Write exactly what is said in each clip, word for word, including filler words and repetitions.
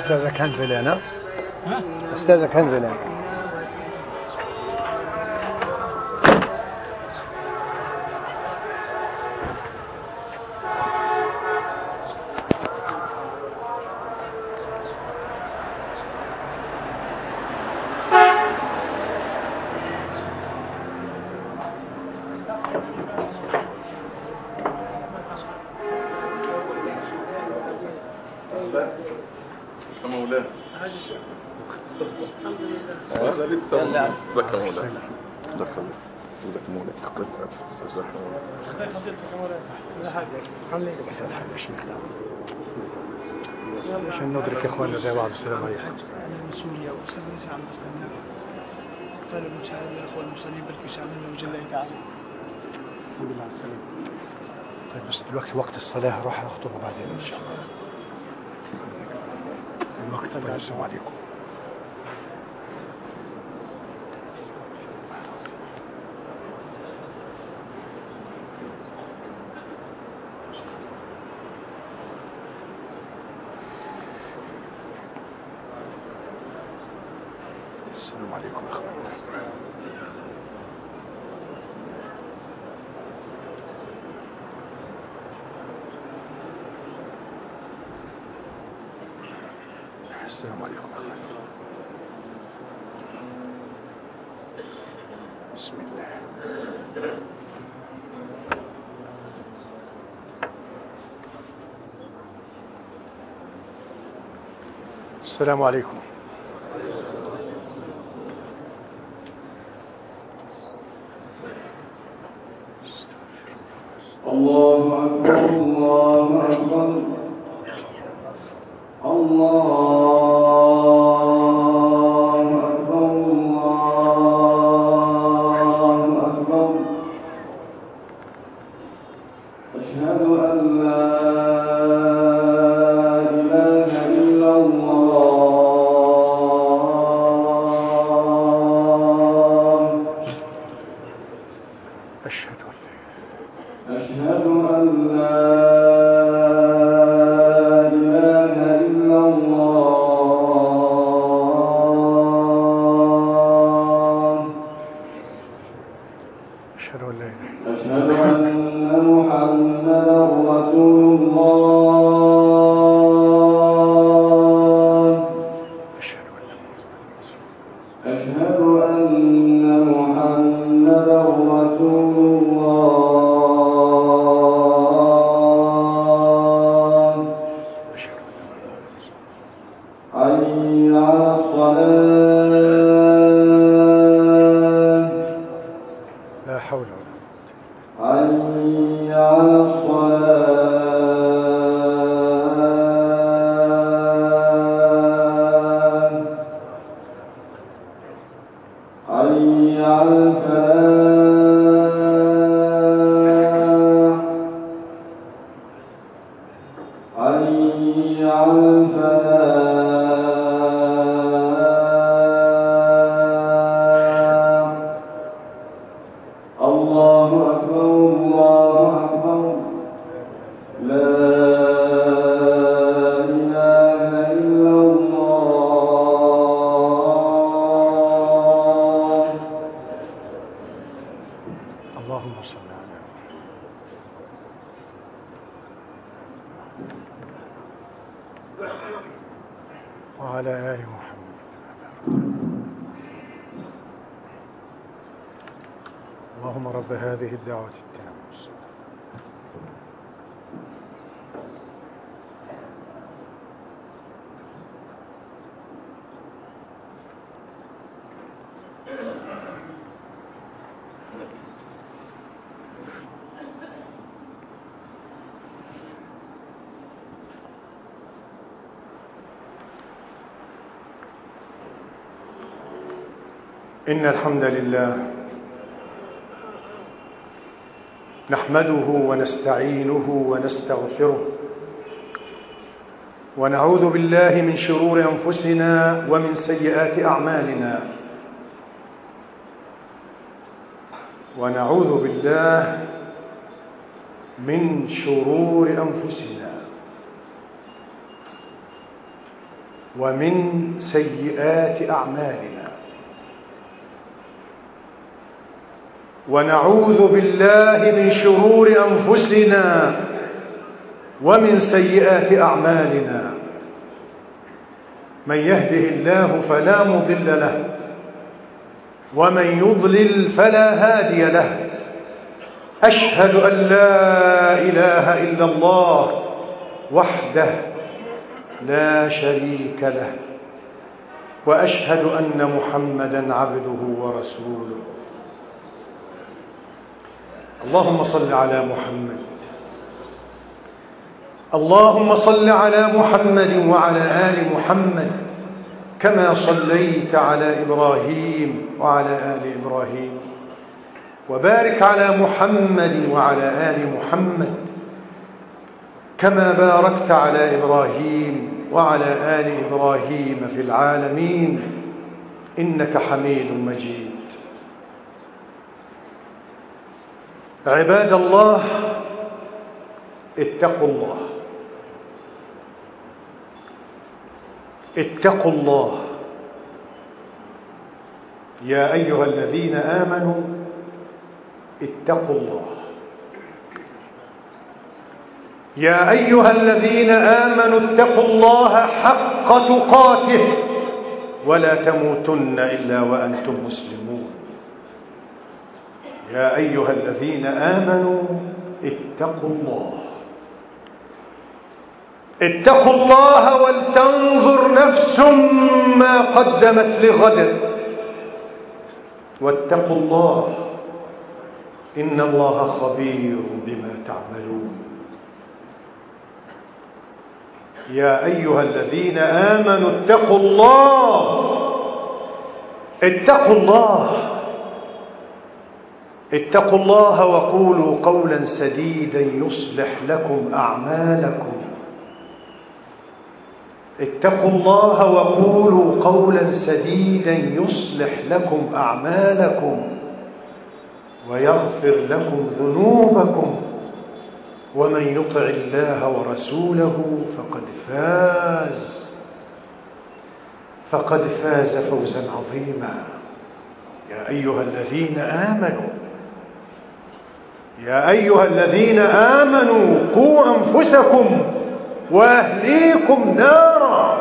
أستاذة كنزلين ها؟ أستاذة كنزلين. عشان ندرك اخواننا زي بعض. السلام عليكم. من سوريا وسلمت عن مسلمنا طلب مساعدة الاخوان المسلمين بل يساعدنا وجل الله تعالى. الحمد لله على السلامة. طيب بس دلوقتي وقت الصلاة راح اخطبه بعدين ان شاء الله. الوقت. طيب السلام عليكم. السلام عليكم أخوان. السلام عليكم أخوان. بسم الله. السلام عليكم. الله أكبر الله أكبر الله أكبر الله أكبر. أشهد أن لا إله إلا الله. أشهد أشهد أن لا إله إلا الله. أشهد أن لا إله. أشهد أن محمدا رسول الله. أشهد أن أشهد أن محمدا رسول الله. حي على الصلاة. لا حول ولا حي على الصلاة. حي على الفلاح. حي على الفلاح. الله أكبر الله أكبر. لا إله إلا الله. اللهم صل على وعلى آل محمد. اللهم رب هذه الدعوة التامة. إن الحمد لله نحمده ونستعينه ونستغفره ونعوذ بالله من شرور أنفسنا ومن سيئات أعمالنا ونعوذ بالله من شرور أنفسنا ومن سيئات أعمالنا، ونعوذ بالله من شرور أنفسنا ومن سيئات أعمالنا. من يهده الله فلا مضل له، ومن يضلل فلا هادي له. أشهد أن لا إله إلا الله وحده لا شريك له، وأشهد أن محمدا عبده ورسوله. اللهم صل على محمد، اللهم صل على محمد وعلى آل محمد كما صليت على إبراهيم وعلى آل إبراهيم، وبارك على محمد وعلى آل محمد كما باركت على إبراهيم وعلى آل إبراهيم في العالمين إنك حميد مجيد. عباد الله، اتقوا الله، اتقوا الله يا أيها الذين آمنوا اتقوا الله. يا أيها الذين آمنوا اتقوا الله حق تقاته ولا تموتن إلا وأنتم مسلمون. يا أيها الذين آمنوا اتقوا الله، اتقوا الله ولتنظر نفس ما قدمت لغد، واتقوا الله إن الله خبير بما تعملون. يا أيها الذين آمنوا اتقوا الله، اتقوا الله، اتقوا الله وقولوا قولا سديدا يصلح لكم أعمالكم. اتقوا الله وقولوا قولا سديدا يصلح لكم أعمالكم ويغفر لكم ذنوبكم، ومن يطع الله ورسوله فقد فاز فقد فاز فوزا عظيما. يا أيها الذين آمنوا يا أيها الذين آمنوا قوا أنفسكم وأهليكم نارا.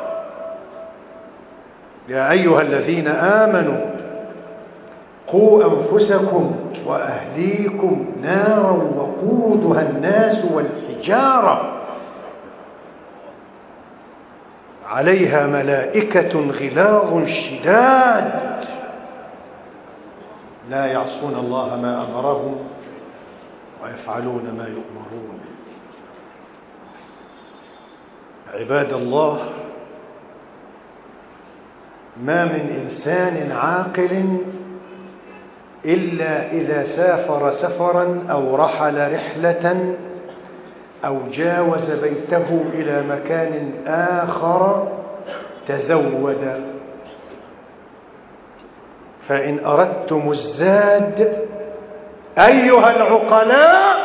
يا أيها الذين آمنوا قوا أنفسكم وأهليكم نارا وقودها الناس والحجارة عليها ملائكة غلاظ شداد لا يعصون الله ما أمرهم ويفعلون ما يؤمرون. عباد الله، ما من إنسان عاقل إلا إذا سافر سفرا أو رحل رحلة أو جاوز بيته إلى مكان آخر تزود. فإن أردتم الزاد أيها العقلاء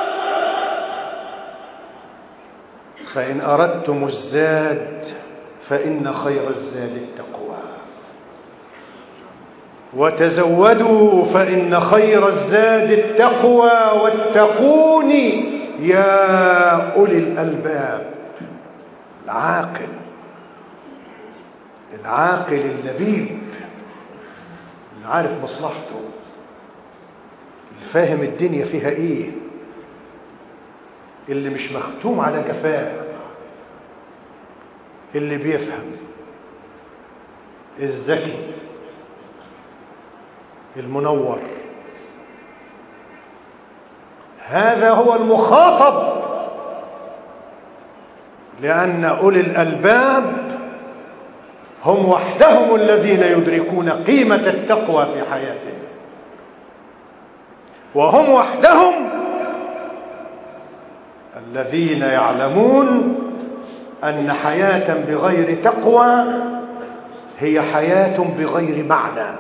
فإن أردتم الزاد فإن خير الزاد التقوى، وتزودوا فإن خير الزاد التقوى، واتقون يا أولي الألباب. العاقل العاقل اللبيب اللي عارف مصلحته، اللي فاهم الدنيا فيها ايه، اللي مش مختوم على جفاه، اللي بيفهم، الذكي المنور. هذا هو المخاطب، لأن أولي الألباب هم وحدهم الذين يدركون قيمة التقوى في حياتهم، وهم وحدهم الذين يعلمون أن حياة بغير تقوى هي حياة بغير معنى،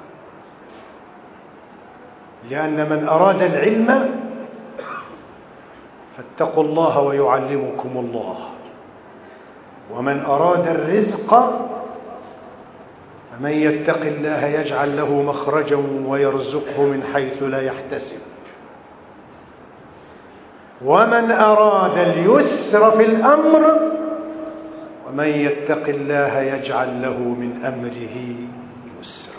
لأن من أراد العلم فاتقوا الله ويعلمكم الله، ومن أراد الرزق فمن يتق الله يجعل له مخرجا ويرزقه من حيث لا يحتسب، ومن أراد اليسر في الأمر ومن يتق الله يجعل له من أمره يسرا.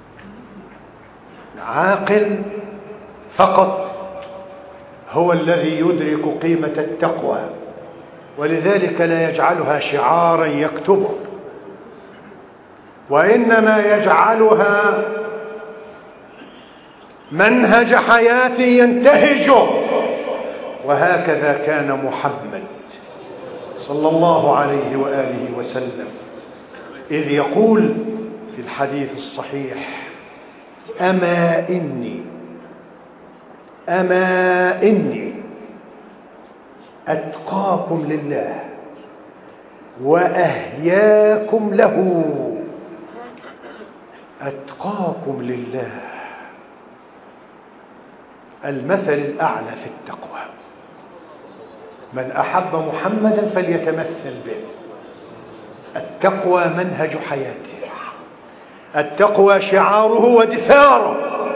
العاقل فقط هو الذي يدرك قيمة التقوى، ولذلك لا يجعلها شعارا يكتبه، وإنما يجعلها منهج حياة ينتهجه. وهكذا كان محمد صلى الله عليه وآله وسلم إذ يقول في الحديث الصحيح: أما إني أما إني أتقاكم لله وأهياكم له. أتقاكم لله، المثل الأعلى في التقوى. من أحب محمدا فليتمثل به. التقوى منهج حياته، التقوى شعاره ودثاره،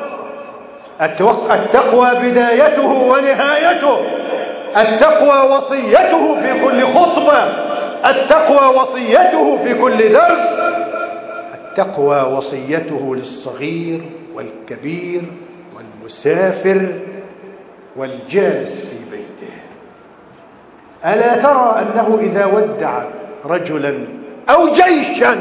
التقوى بدايته ونهايته، التقوى وصيته في كل خطبة، التقوى وصيته في كل درس، التقوى وصيته للصغير والكبير والمسافر والجالس في بيته. ألا ترى أنه إذا ودع رجلا أو جيشا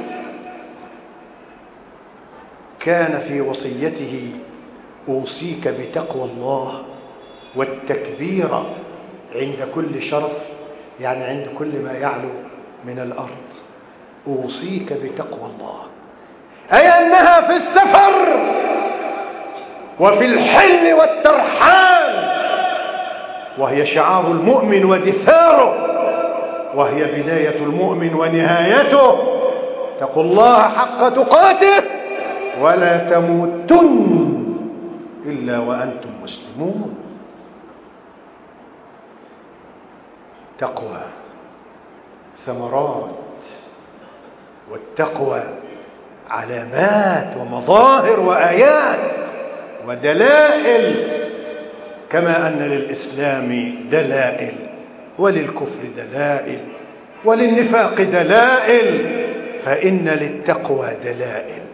كان في وصيته: أوصيك بتقوى الله والتكبير عند كل شرف، يعني عند كل ما يعلو من الأرض. أوصيك بتقوى الله، أي أنها في السفر وفي الحل والترحال، وهي شعار المؤمن ودثاره، وهي بداية المؤمن ونهايته. اتقوا الله حق تقاته ولا تموتن إلا وأنتم مسلمون. تقوى ثمرات، والتقوى علامات ومظاهر وآيات ودلائل، كما أن للإسلام دلائل وللكفر دلائل وللنفاق دلائل، فإن للتقوى دلائل.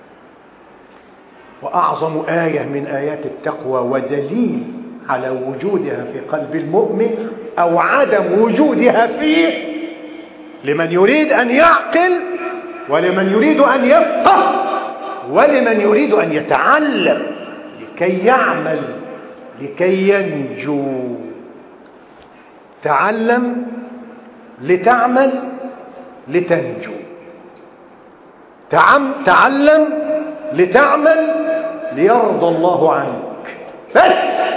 وأعظم آية من آيات التقوى ودليل على وجودها في قلب المؤمن أو عدم وجودها فيه، لمن يريد أن يعقل ولمن يريد أن يفقه ولمن يريد أن يتعلم لكي يعمل لكي ينجو. تعلم لتعمل لتنجو، تعم تعلم لتعمل ليرضى الله عنك بس.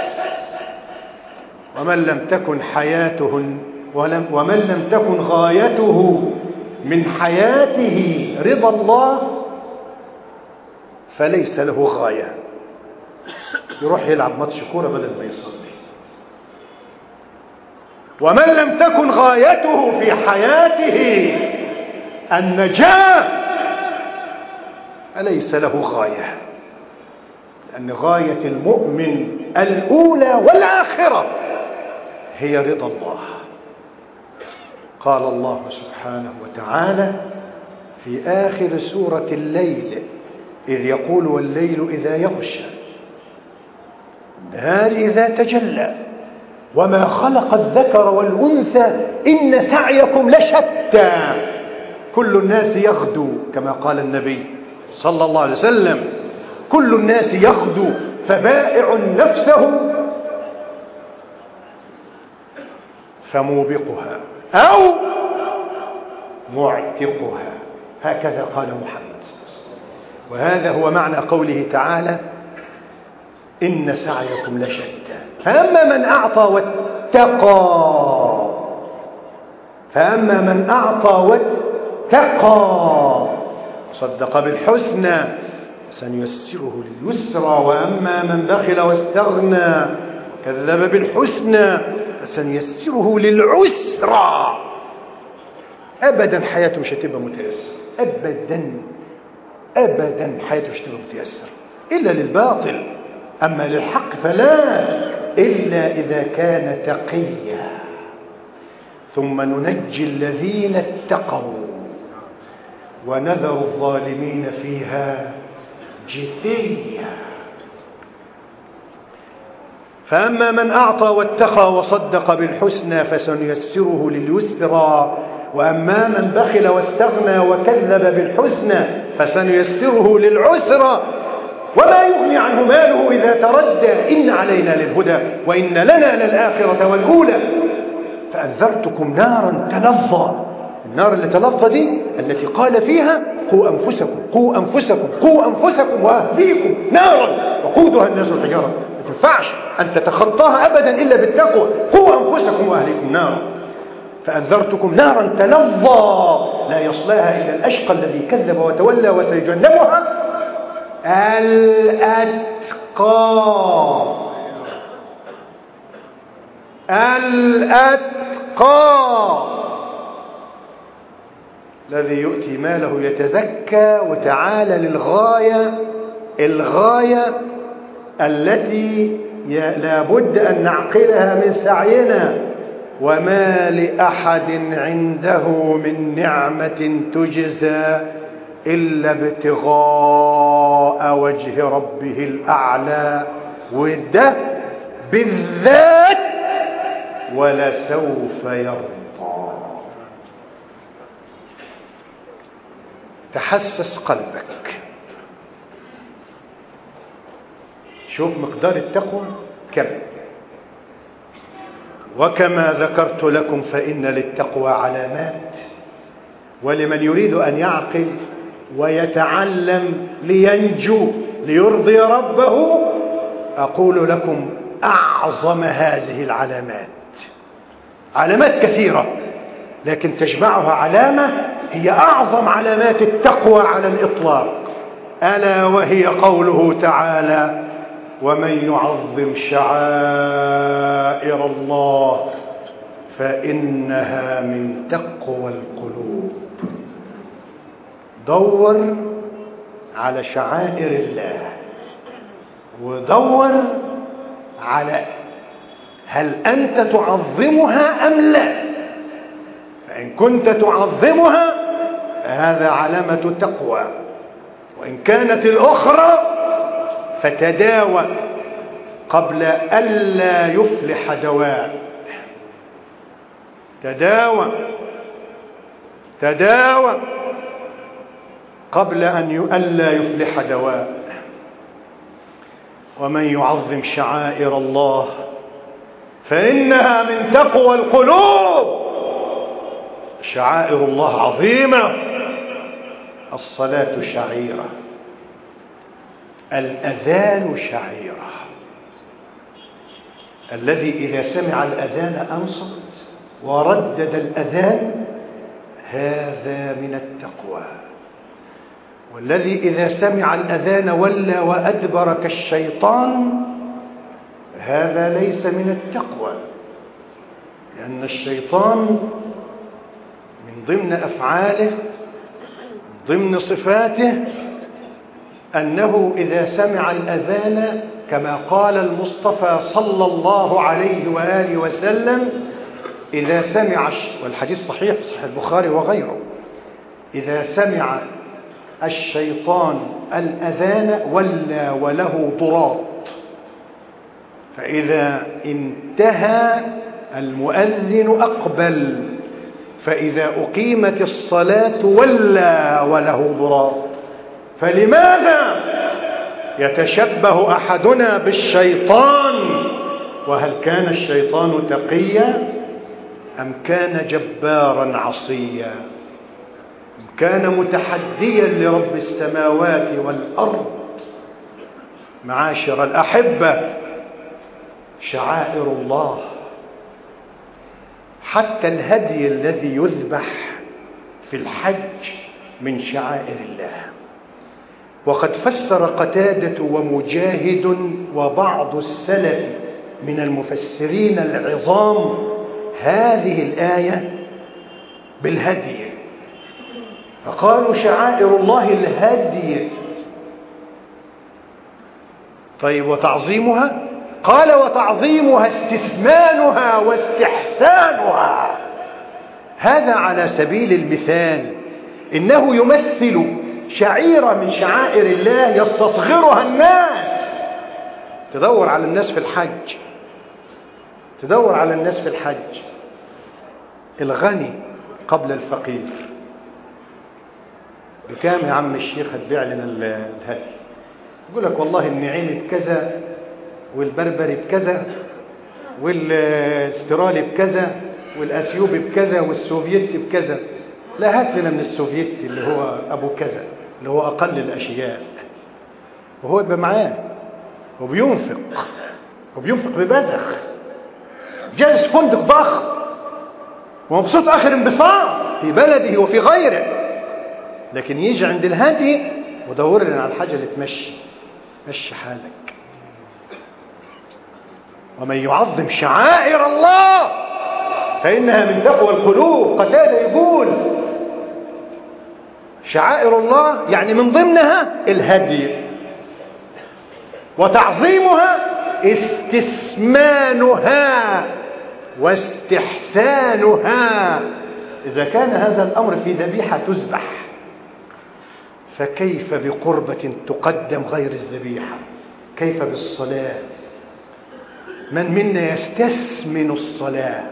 ومن لم تكن حياته ولم ومن لم تكن غايته من حياته رضا الله فليس له غاية. يروح يلعب ماتش كورة بدل ما يصلي. ومن لم تكن غايته في حياته النجاة فليس له غاية، لأن غاية المؤمن الأولى والآخرة هي رضا الله. قال الله سبحانه وتعالى في آخر سورة الليل إذ يقول: والليل إذا يغشى النهار إذا تجلى وما خلق الذكر والأنثى إن سعيكم لشتى كل الناس يغدو، كما قال النبي صلى الله عليه وسلم: كل الناس يغدو فبائع نفسه فموبقها أو معتقها. هكذا قال محمد. وهذا هو معنى قوله تعالى: إن سعيكم لشتى. فأما من أعطى واتقى فأما من أعطى واتقى صدق بالحسنى سنيسره لليسرى، وأما من بخل واستغنى كذب بالحسنى فسنيسره للعسرى. أبدا حياته مش هتبقى متيسرة، أبدا أبدا حياته مش هتبقى متيسرة إلا للباطل، أما للحق فلا، إلا إذا كان تقيا. ثم ننجي الذين اتقوا ونذر الظالمين فيها جثيا. فأما من أعطى واتقى وصدق بالحسنى فسنيسره لليسرى، وأما من بخل واستغنى وكذب بالحسنى فسنيسره للعسرى. وما يغني عنه ماله إذا تردى، إن علينا للهدى وإن لنا للآخرة والأولى. فأنذرتكم نارا تلظى. النار اللي تلظى دي التي قال فيها قوا أنفسكم قوا أنفسكم قوا أنفسكم وأهليكم نارا وقودها الناس والحجارة. ما تنفعش أن تتخطاها أبدا إلا بالتقوى. قوا أنفسكم وأهليكم نارا. فأنذرتكم نارا تلظى لا يصلاها إلا الأشقى الذي كذب وتولى وسيجنبها الأتقى. الأتقى الذي يؤتي ماله يتزكى. وتعالى للغاية، الغاية التي لا بد أن نعقلها من سعينا. وما لأحد عنده من نعمة تجزى إلا ابتغاء وجه ربه الأعلى، وده بالذات ولسوف يرضى. تحسس قلبك، شوف مقدار التقوى كم. وكما ذكرت لكم فإن للتقوى علامات، ولمن يريد أن يعقل ويتعلم لينجو ليرضي ربه أقول لكم أعظم هذه العلامات. علامات كثيرة لكن تجمعها علامة هي أعظم علامات التقوى على الإطلاق، ألا وهي قوله تعالى: ومن يعظم شعائر الله فإنها من تقوى القلوب. دور على شعائر الله، ودور على هل أنت تعظمها أم لا. فإن كنت تعظمها فهذا علامة تقوى، وإن كانت الأخرى فتداوى قبل ألا يفلح دواء. تداوى تداوى قبل أن ألا يفلح دواء. ومن يعظم شعائر الله فإنها من تقوى القلوب. شعائر الله عظيمة. الصلاة شعيرة، الأذان شعيرة. الذي إذا سمع الأذان أنصت وردد الأذان هذا من التقوى. والذي إذا سمع الأذان ولى وأدبر كالشيطان هذا ليس من التقوى، لأن الشيطان من ضمن أفعاله من ضمن صفاته أنه إذا سمع الأذان كما قال المصطفى صلى الله عليه وآله وسلم: إذا سمع، والحديث صحيح صحيح البخاري وغيره، إذا سمع الشيطان الأذان ولى وله ضراط، فإذا انتهى المؤذن أقبل، فإذا أقيمت الصلاة ولى وله ضراط. فلماذا يتشبه أحدنا بالشيطان؟ وهل كان الشيطان تقيا أم كان جبارا عصيا؟ أم كان متحديا لرب السماوات والأرض؟ معاشر الأحبة، شعائر الله، حتى الهدي الذي يذبح في الحج من شعائر الله. وقد فسر قتادة ومجاهد وبعض السلف من المفسرين العظام هذه الآية بالهدي، فقالوا شعائر الله الهدي. طيب وتعظيمها؟ قال وتعظيمها استثمانها واستحسانها. هذا على سبيل المثال، إنه يمثل شعيرة من شعائر الله يستصغرها الناس. تدور على الناس في الحج، تدور على الناس في الحج، الغني قبل الفقير. بكام يا عم الشيخ هتبيع لنا الهدي؟ يقول لك والله النعيمي بكذا، والبربري بكذا، والاسترالي بكذا، والأثيوبي بكذا، والسوفيتي بكذا. لا، هات لنا من السوفيتي اللي هو أبو كذا، اللي هو أقل الأشياء، وهو يبقى معاه وبينفق وبينفق ببذخ، جالس فندق ضخم ومبسوط آخر انبساط في بلده وفي غيره، لكن يجي عند الهدي ودور لنا على الحاجة اللي تمشي مشي حالك. ومن يعظم شعائر الله فإنها من تقوى القلوب. قتادة يقول شعائر الله يعني من ضمنها الهدي، وتعظيمها استثمانها واستحسانها. إذا كان هذا الأمر في ذبيحة تذبح، فكيف بقربة تقدم غير الذبيحة؟ كيف بالصلاة؟ من منا يستثمن الصلاة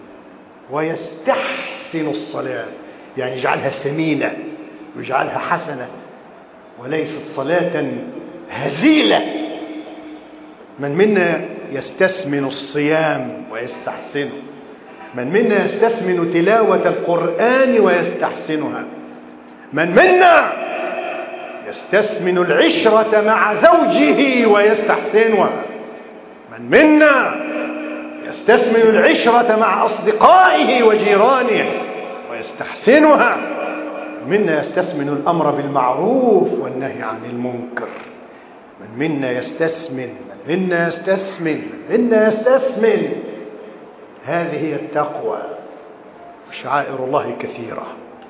ويستحسن الصلاة، يعني يجعلها ثمينة ويجعلها حسنة وليست صلاة هزيلة. من منا يستثمن الصيام ويستحسنه، من منا يستثمن تلاوة القرآن ويستحسنها، من منا يستثمن العشرة مع زوجه ويستحسنها، من منا يستثمن العشرة مع أصدقائه وجيرانه ويستحسنها، منا يستثمن الأمر بالمعروف والنهي عن المنكر. من منا يستثمن من منا يستثمن من منا يستثمن. هذه هي التقوى. شعائر الله كثيرة،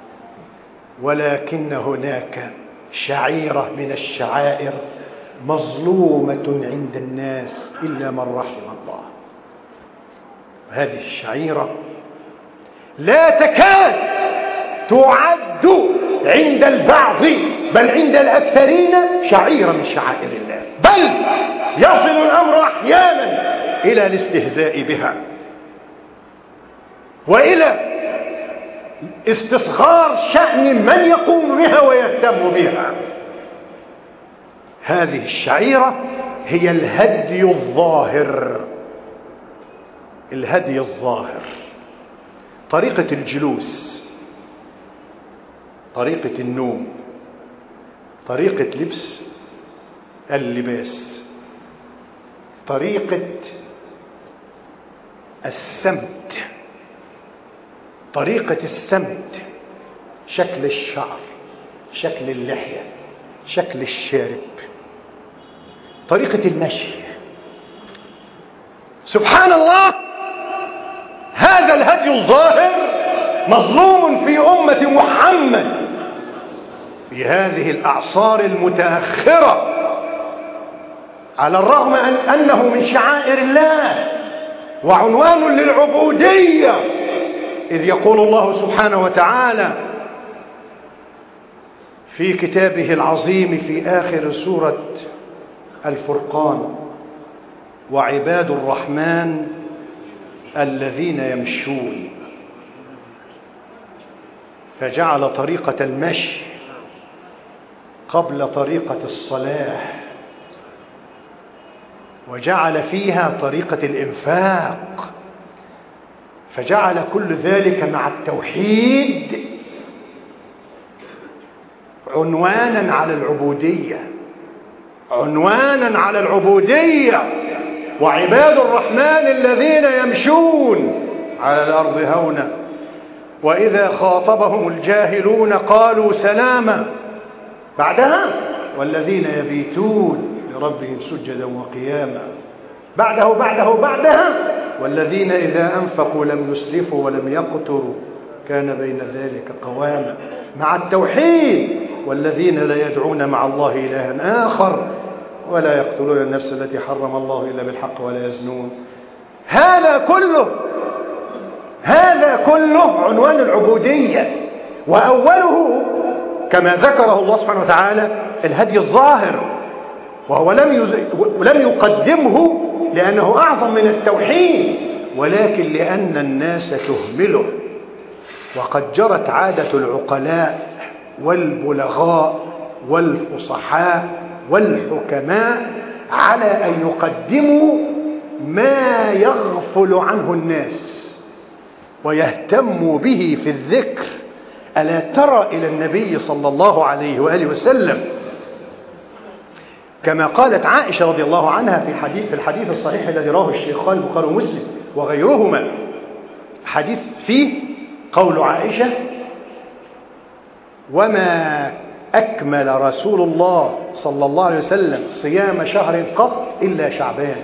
ولكن هناك شعيرة من الشعائر مظلومة عند الناس إلا من رحم الله. هذه الشعيرة لا تكاد تعد عند البعض بل عند الأكثرين شعيرة من شعائر الله، بل يصل الأمر أحيانا إلى الاستهزاء بها وإلى استصغار شأن من يقوم بها ويهتم بها. هذه الشعيرة هي الهدي الظاهر. الهدي الظاهر طريقة الجلوس، طريقة النوم، طريقة لبس اللباس، طريقة السمت، طريقة السمت، شكل الشعر، شكل اللحية، شكل الشارب، طريقة المشي. سبحان الله، هذا الهدي الظاهر مظلوم في أمة محمد في هذه الأعصار المتأخرة، على الرغم أن أنه من شعائر الله وعنوان للعبودية، إذ يقول الله سبحانه وتعالى في كتابه العظيم في آخر سورة الفرقان: وعباد الرحمن الذين يمشون، فجعل طريقة المشي قبل طريقة الصلاة، وجعل فيها طريقة الإنفاق، فجعل كل ذلك مع التوحيد عنوانا على العبودية، عنوانا على العبودية. وعباد الرحمن الذين يمشون على الأرض هونا وإذا خاطبهم الجاهلون قالوا سلاما. بعدها والذين يبيتون لربهم سجدا وقياما. بعده بعده بعدها والذين إذا أنفقوا لم يسرفوا ولم يقتروا كان بين ذلك قواما مع التوحيد. والذين لا يدعون مع الله إلها آخر ولا يقتلون النفس التي حرم الله إلا بالحق ولا يزنون. هذا كله هذا كله عنوان العبودية، وأوله كما ذكره الله سبحانه وتعالى الهدي الظاهر، وهو لم لم يقدمه لأنه أعظم من التوحيد، ولكن لأن الناس تهمله. وقد جرت عادة العقلاء والبلغاء والفصحاء والحكماء على أن يقدموا ما يغفل عنه الناس ويهتموا به في الذكر. ألا ترى إلى النبي صلى الله عليه وآله وسلم كما قالت عائشة رضي الله عنها في حديث في الحديث الصحيح الذي رواه الشيخان البخاري ومسلم وغيرهما، حديث فيه قول عائشة: وما أكمل رسول الله صلى الله عليه وسلم صيام شهر قط إلا شعبان.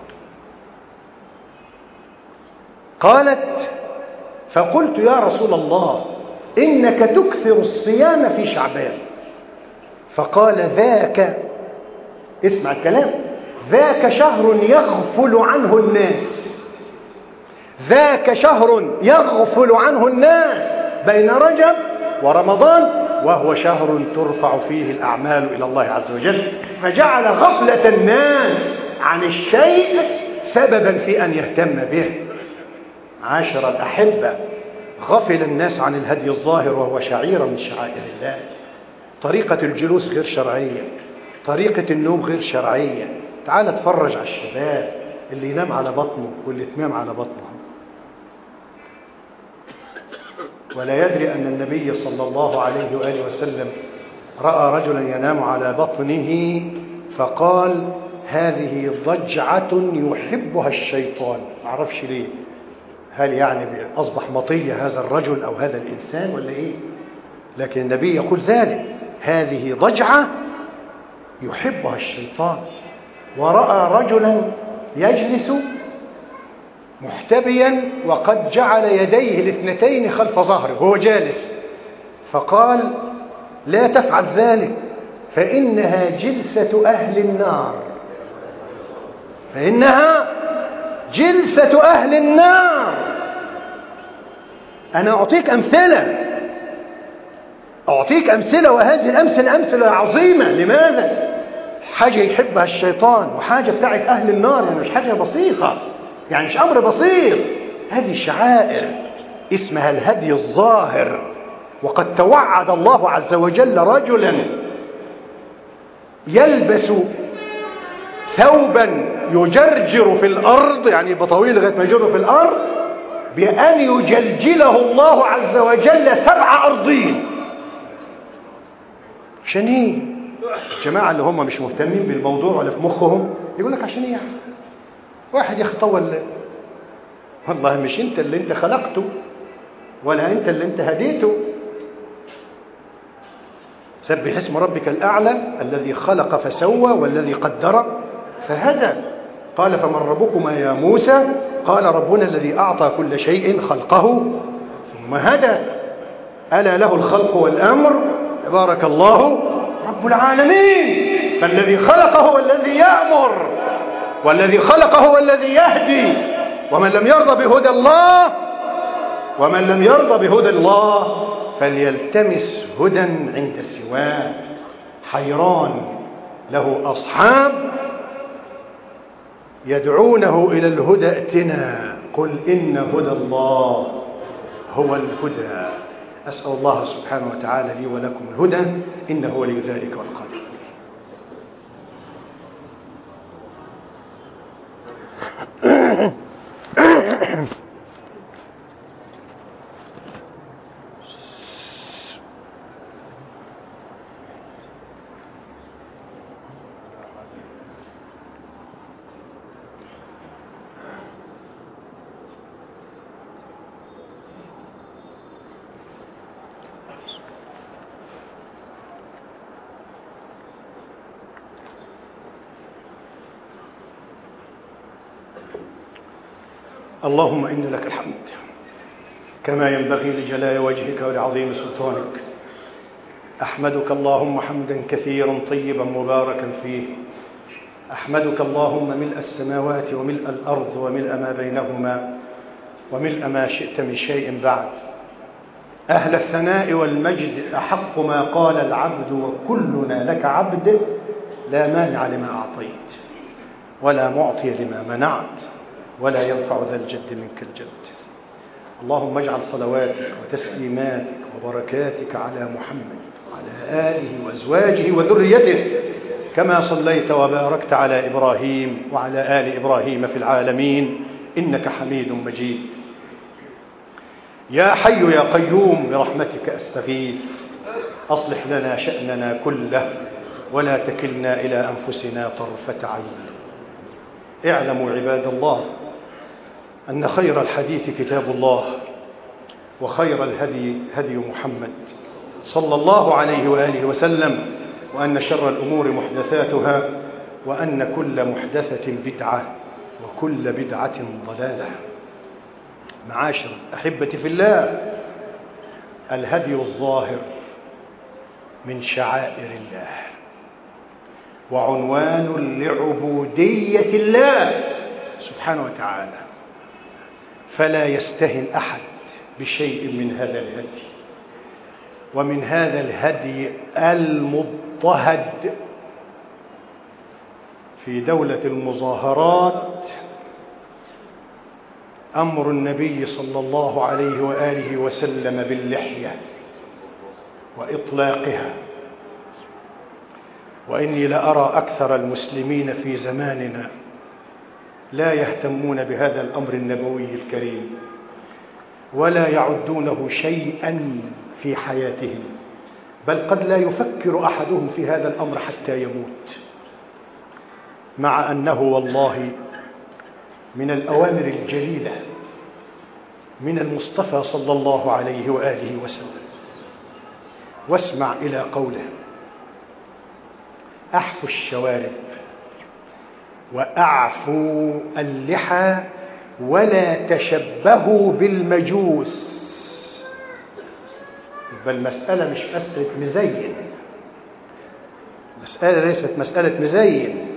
قالت: فقلت يا رسول الله إنك تكثر الصيام في شعبان. فقال: ذاك، اسمع الكلام، ذاك شهر يغفل عنه الناس، ذاك شهر يغفل عنه الناس بين رجب ورمضان، وهو شهر ترفع فيه الأعمال إلى الله عز وجل. فجعل غفلة الناس عن الشيء سببا في أن يهتم به. عاشر الأحبة، غفل الناس عن الهدي الظاهر وهو شعيرة من شعائر الله. طريقة الجلوس غير شرعية، طريقة النوم غير شرعية. تعال اتفرج على الشباب اللي ينام على بطنه واللي تنام على بطنه، ولا يدري أن النبي صلى الله عليه وآله وسلم رأى رجلا ينام على بطنه فقال: هذه ضجعة يحبها الشيطان. ما أعرفش ليه، هل يعني أصبح مطية هذا الرجل أو هذا الإنسان ولا إيه؟ لكن النبي يقول ذلك: هذه ضجعة يحبها الشيطان. ورأى رجلا يجلس محتبيا وقد جعل يديه الاثنتين خلف ظهره وهو جالس، فقال: لا تفعل ذلك فإنها جلسة أهل النار، فإنها جلسة أهل النار. أنا أعطيك أمثلة أعطيك أمثلة وهذه الأمثلة أمثلة عظيمة. لماذا؟ حاجة يحبها الشيطان وحاجة بتاعت أهل النار، يعني مش حاجة بسيطة، يعني مش أمر بسيط. هذه شعائر اسمها الهدي الظاهر. وقد توعد الله عز وجل رجلا يلبس ثوبا يجرجر في الأرض، يعني بطويل لغاية ما يجر في الأرض، بأن يجلجله الله عز وجل سبع أرضين. عشان ايه؟ الجماعة اللي هم مش مهتمين بالموضوع ولا في مخهم يقول لك عشان ايه يعني؟ واحد يخطول، والله مش انت اللي انت خلقته ولا انت اللي انت هديته. سبح اسم ربك الأعلى الذي خلق فسوى والذي قدر فهدى. قال: فمن ربكما يا موسى؟ قال: ربنا الذي أعطى كل شيء خلقه ثم هدى. ألا له الخلق والأمر، تبارك الله رب العالمين. فالذي خلق هو الذي يأمر، والذي خلق هو الذي يهدي. ومن لم يرضى بهدى الله ومن لم يرضى بهدى الله فليلتمس هدى عند سواه. حيران له أصحاب يدعونه إلى الهدى: ائتنا قل إن هدى الله هو الهدى. أسأل الله سبحانه وتعالى لي ولكم الهدى، إنه ولي ذلك والقادر. اللهم إن لك الحمد كما ينبغي لجلال وجهك ولعظيم سلطانك. أحمدك اللهم حمدا كثيرا طيبا مباركا فيه. أحمدك اللهم ملء السماوات وملء الأرض وملء ما بينهما وملء ما شئت من شيء بعد. أهل الثناء والمجد أحق ما قال العبد وكلنا لك عبد، لا مانع لما أعطيت ولا معطي لما منعت ولا ينفع ذا الجد منك الجد. اللهم اجعل صلواتك وتسليماتك وبركاتك على محمد وعلى آله وأزواجه وذريته كما صليت وباركت على إبراهيم وعلى آل إبراهيم في العالمين إنك حميد مجيد. يا حي يا قيوم برحمتك أستغيث، أصلح لنا شأننا كله ولا تكلنا إلى أنفسنا طرفة عين. اعلموا عباد الله أن خير الحديث كتاب الله وخير الهدي هدي محمد صلى الله عليه وآله وسلم، وأن شر الأمور محدثاتها، وأن كل محدثة بدعة وكل بدعة ضلالة. معاشر أحبتي في الله، الهدي الظاهر من شعائر الله وعنوان لعبودية الله سبحانه وتعالى، فلا يستهن أحد بشيء من هذا الهدي. ومن هذا الهدي المضطهد في دولة المظاهرات أمر النبي صلى الله عليه وآله وسلم باللحية وإطلاقها. وإني لأرى أكثر المسلمين في زماننا لا يهتمون بهذا الأمر النبوي الكريم ولا يعدونه شيئا في حياتهم، بل قد لا يفكر أحدهم في هذا الأمر حتى يموت، مع أنه والله من الأوامر الجليلة من المصطفى صلى الله عليه وآله وسلم. واسمع إلى قوله: أحفوا الشوارب وأعفوا اللحى ولا تشبهوا بالمجوس. بل مسألة مش مسألة مزين، مسألة ليست مسألة مزين.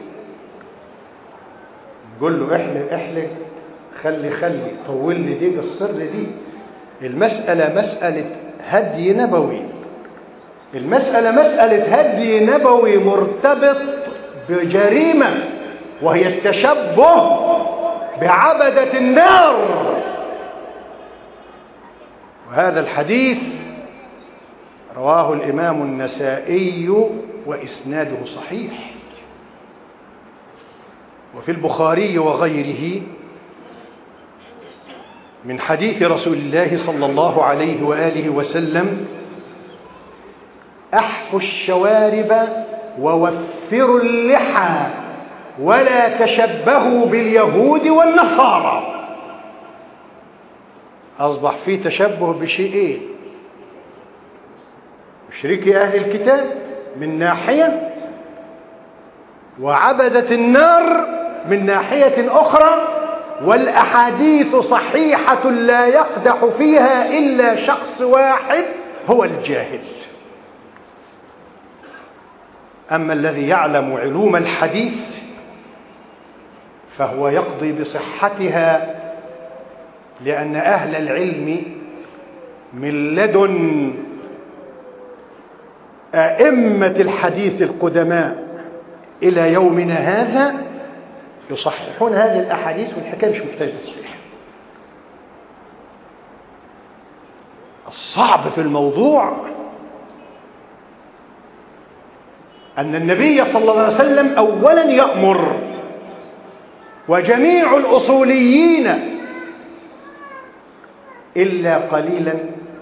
نقول له احلق احلق، خلي خلي، طول لي دي، قصر لي دي. المسألة مسألة هدي نبوي، المسألة مسألة هدي نبوي مرتبط بجريمة، وهي التشبه بعبدة النار. وهذا الحديث رواه الإمام النسائي وإسناده صحيح، وفي البخاري وغيره من حديث رسول الله صلى الله عليه وآله وسلم: أحفوا الشوارب ووفروا اللحى ولا تشبهوا باليهود والنصارى. أصبح في تشبه بشيئين: مشركي أهل الكتاب من ناحية، وعبدة النار من ناحية أخرى، والأحاديث صحيحة لا يقدح فيها إلا شخص واحد هو الجاهل. أما الذي يعلم علوم الحديث فهو يقضي بصحتها، لأن أهل العلم من لدن أئمة الحديث القدماء إلى يومنا هذا يصححون هذه الأحاديث، والحكاية مش محتاجة تصحيح. الصعب في الموضوع أن النبي صلى الله عليه وسلم أولا يأمر، وجميع الأصوليين إلا قليلا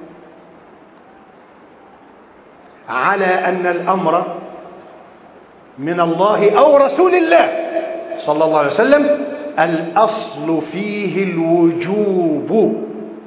على أن الأمر من الله أو رسول الله صلى الله عليه وسلم الأصل فيه الوجوب،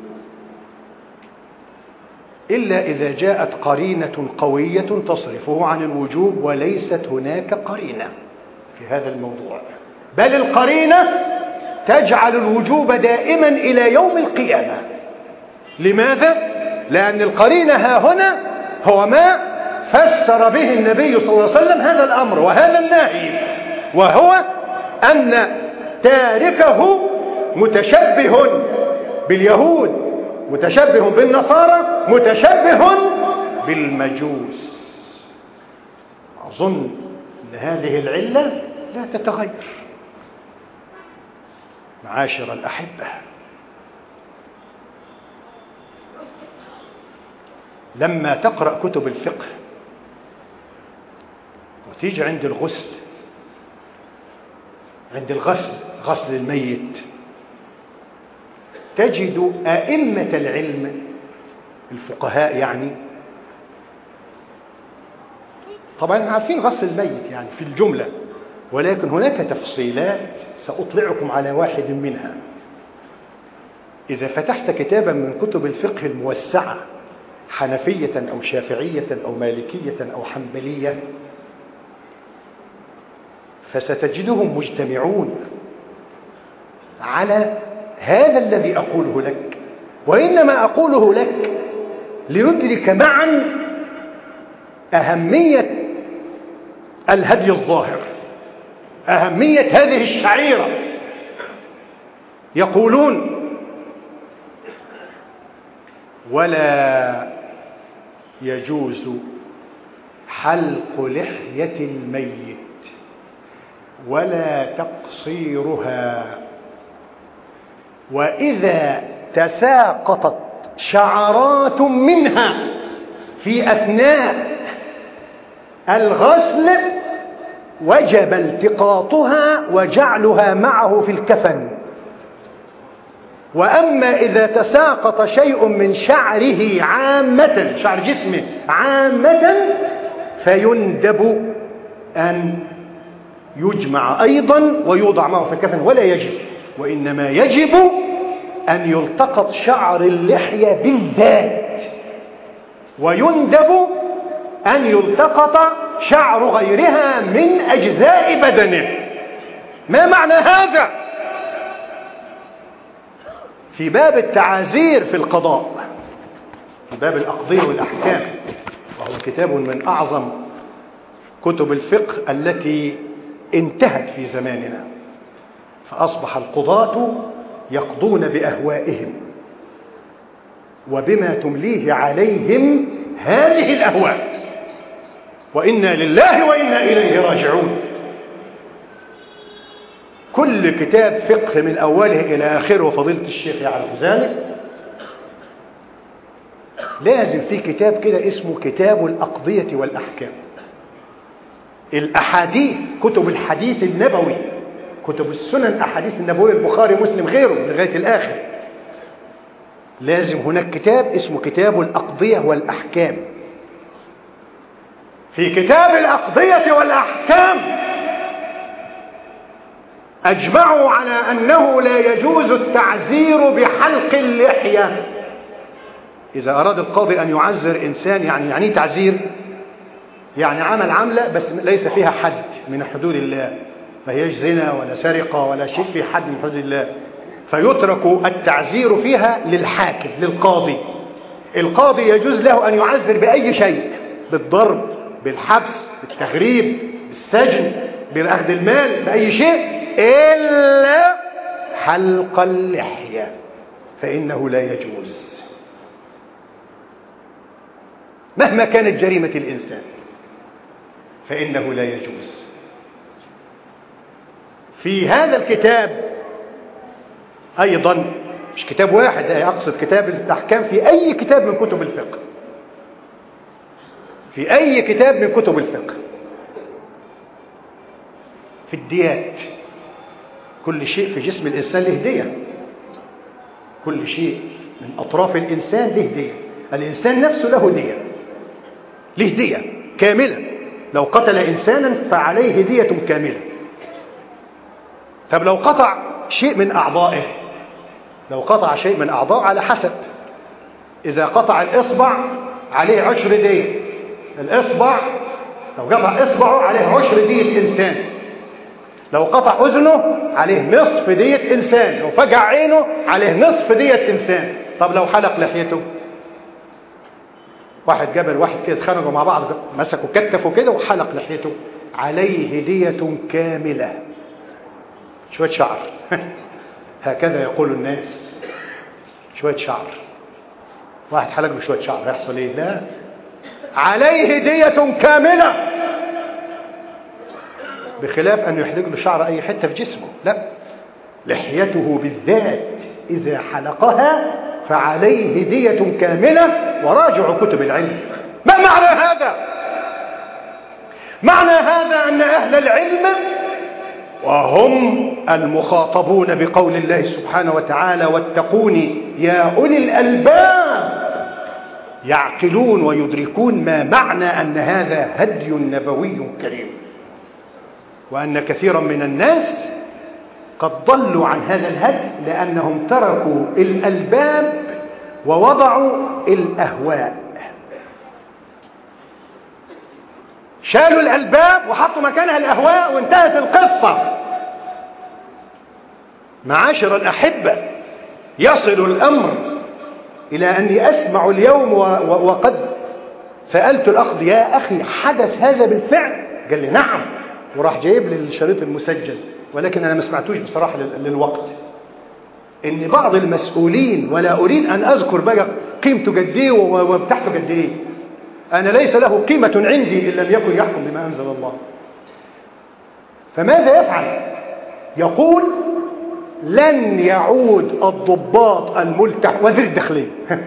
إلا إذا جاءت قرينة قوية تصرفه عن الوجوب، وليست هناك قرينة في هذا الموضوع، بل القرينة تجعل الوجوب دائما إلى يوم القيامة. لماذا؟ لأن القرينة ها هنا هو ما فسر به النبي صلى الله عليه وسلم هذا الأمر وهذا النهي، وهو أن تاركه متشبه باليهود، متشبه بالنصارى، متشبه بالمجوس. أظن أن هذه العلة لا تتغير. معاشر الأحبة، لما تقرأ كتب الفقه وتيجي عند الغسل، عند الغسل غسل الميت، تجد أئمة العلم الفقهاء يعني، طبعا عارفين غسل الميت يعني في الجملة، ولكن هناك تفصيلات سأطلعكم على واحد منها. إذا فتحت كتابا من كتب الفقه الموسعة، حنفية أو شافعية أو مالكية أو حنبلية، فستجدهم مجتمعون على هذا الذي أقوله لك، وإنما أقوله لك لندرك معا أهمية الهدي الظاهر، أهمية هذه الشعيرة. يقولون: ولا يجوز حلق لحية الميت ولا تقصيرها، وإذا تساقطت شعرات منها في أثناء الغسل وجب التقاطها وجعلها معه في الكفن. وأما إذا تساقط شيء من شعره عامة، شعر جسمه عامة، فيندب أن يجمع أيضا ويوضع معه في الكفن، ولا يجب، وإنما يجب أن يلتقط شعر اللحية بالذات، ويندب أن يلتقط شعر غيرها من أجزاء بدنه. ما معنى هذا؟ في باب التعازير في القضاء، في باب الأقضية والأحكام، وهو كتاب من أعظم كتب الفقه التي انتهت في زماننا، فأصبح القضاة يقضون بأهوائهم وبما تمليه عليهم هذه الأهواء، وإنا لله وإنا إليه راجعون. كل كتاب فقه من أوله إلى آخره، فضيلة الشيخ يعرف ذلك، لازم في كتاب كده اسمه كتاب الأقضية والأحكام. الأحاديث، كتب الحديث النبوي، كتب السنن، أحاديث النبوي، البخاري، مسلم، غيره لغاية الآخر، لازم هناك كتاب اسمه كتاب الأقضية والأحكام. في كتاب الأقضية والأحكام أجمعوا على أنه لا يجوز التعزير بحلق اللحية. إذا أراد القاضي أن يعزر إنسان، يعني يعني تعزير، يعني عمل عملة بس ليس فيها حد من حدود الله، ما هيش زنا ولا سرقة ولا شيء في حد من حدود الله، فيترك التعزير فيها للحاكم، للقاضي. القاضي يجوز له أن يعزر بأي شيء، بالضرب، بالحبس، بالتغريب، بالسجن، بأخذ المال، بأي شيء إلا حلق اللحية، فإنه لا يجوز مهما كانت جريمة الإنسان، فإنه لا يجوز. في هذا الكتاب أيضا، مش كتاب واحد، أقصد كتاب الأحكام، في أي كتاب من كتب الفقه، في أي كتاب من كتب الفقه، في الديات، كل شيء في جسم الإنسان له دية، كل شيء من أطراف الإنسان له دية، الإنسان نفسه له دية، له دية كاملة، لو قتل إنسانا فعليه دية كاملة. طب لو قطع شيء من أعضائه، لو قطع شيء من أعضائه على حسب، إذا قطع الإصبع عليه عشر دية، الإصبع لو قطع إصبعه عليه عشر دية إنسان، لو قطع أذنه عليه نصف دية إنسان، لو فجع عينه عليه نصف دية إنسان. طب لو حلق لحيته، واحد جبل واحد كده اتخانقوا مع بعض، مسكوا كتفوا كده وحلق لحيته، عليه هدية كاملة، شوية شعر هكذا يقول الناس، شوية شعر، واحد حلق بشوية شعر يحصل ايه؟ لا، عليه هدية كاملة، بخلاف أن يحلق له شعر أي حتة في جسمه، لا، لحيته بالذات إذا حلقها فعليه هدية كاملة. وراجعوا كتب العلم. ما معنى هذا؟ معنى هذا أن أهل العلم وهم المخاطبون بقول الله سبحانه وتعالى واتقوني يا أولي الألباب يعقلون ويدركون ما معنى أن هذا هدي نبوي كريم، وأن كثيرا من الناس قد ضلوا عن هذا الهدي لأنهم تركوا الألباب ووضعوا الأهواء، شالوا الألباب وحطوا مكانها الأهواء وانتهت القصة. معاشر الأحبة، يصل الأمر إلى أني أسمع اليوم وقد سألت الأخ يا أخي حدث هذا بالفعل؟ قال لي نعم، وراح جايب لي الشريط المسجل، ولكن أنا ما سمعتوش بصراحة للوقت. إن بعض المسؤولين، ولا أريد أن أذكر بقى قيمته قد إيه وبتاعته قد إيه، أنا ليس له قيمة عندي إن لم يكن يحكم بما أنزل الله، فماذا يفعل؟ يقول لن يعود الضباط الملتح، وزير الداخلية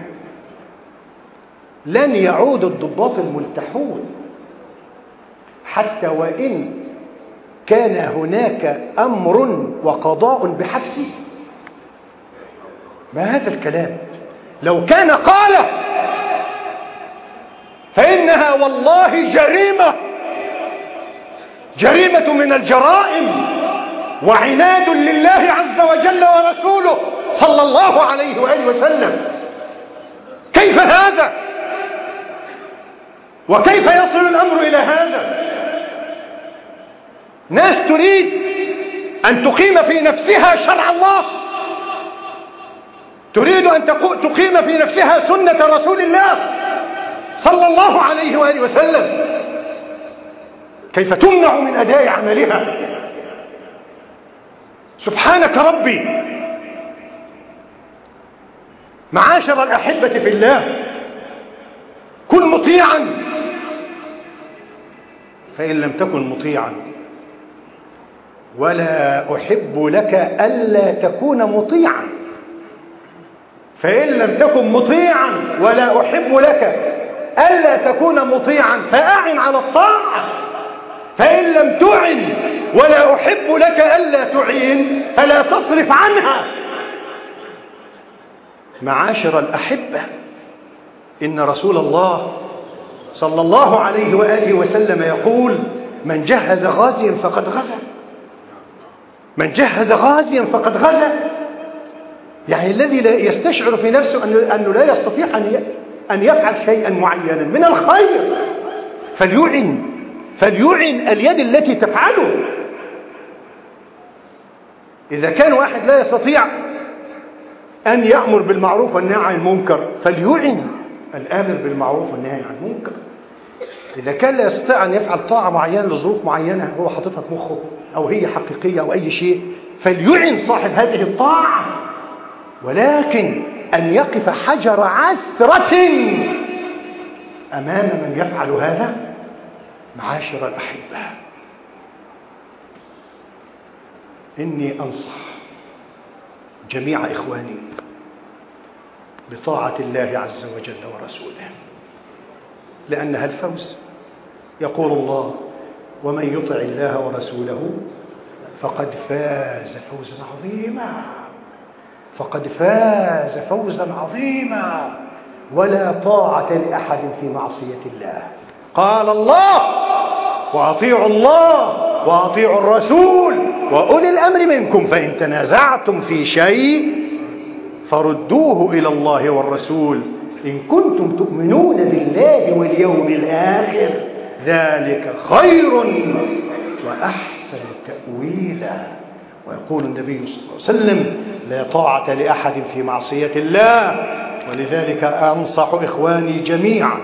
لن يعود الضباط الملتحون حتى وإن كان هناك أمر وقضاء بحبسه. ما هذا الكلام؟ لو كان قاله فإنها والله جريمة، جريمة من الجرائم، وعناد لله عز وجل ورسوله صلى الله عليه وآله وسلم. كيف هذا؟ وكيف يصل الأمر إلى هذا؟ ناس تريد أن تقيم في نفسها شرع الله، تريد أن تقيم في نفسها سنة رسول الله صلى الله عليه وآله وسلم، كيف تمنع من أداء عملها؟ سبحانك ربي. معاشر الأحبة في الله، كن مطيعا، فإن لم تكن مطيعا ولا أحب لك ألا تكون مطيعا، فإن لم تكن مطيعا ولا أحب لك ألا تكون مطيعا فأعن على الطاعة، فإن لم تعن ولا أحب لك ألا تعين فلا تصرف عنها. معاشر الأحبة، إن رسول الله صلى الله عليه وآله وسلم يقول من جهز غازيا فقد غزا، من جهز غازيا فقد غزا، يعني الذي لا يستشعر في نفسه أنه لا يستطيع أن يفعل شيئا معينا من الخير فليعن، فليعن اليد التي تفعله. إذا كان واحد لا يستطيع أن يأمر بالمعروف والنهي عن المنكر فليعن الآمر بالمعروف والنهي عن المنكر. إذا كان لا يستطيع أن يفعل طاعة معينة لظروف معينة هو حاططها في مخه أو هي حقيقية أو أي شيء فليعن صاحب هذه الطاعة، ولكن أن يقف حجر عثرة أمام من يفعل هذا. معاشر الأحبة، إني أنصح جميع إخواني بطاعة الله عز وجل ورسوله، لأنها الفوز. يقول الله ومن يطع الله ورسوله فقد فاز فوزا عظيما، فقد فاز فوزا عظيما. ولا طاعة لأحد في معصية الله. قال الله وأطيعوا الله وأطيعوا الرسول وأولي الأمر منكم فإن تنازعتم في شيء فردوه إلى الله والرسول إن كنتم تؤمنون بالله واليوم الآخر ذلك خير وأحسن تأويلا. ويقول النبي صلى الله عليه وسلم لا طاعة لأحد في معصية الله ولذلك أنصح إخواني جميعا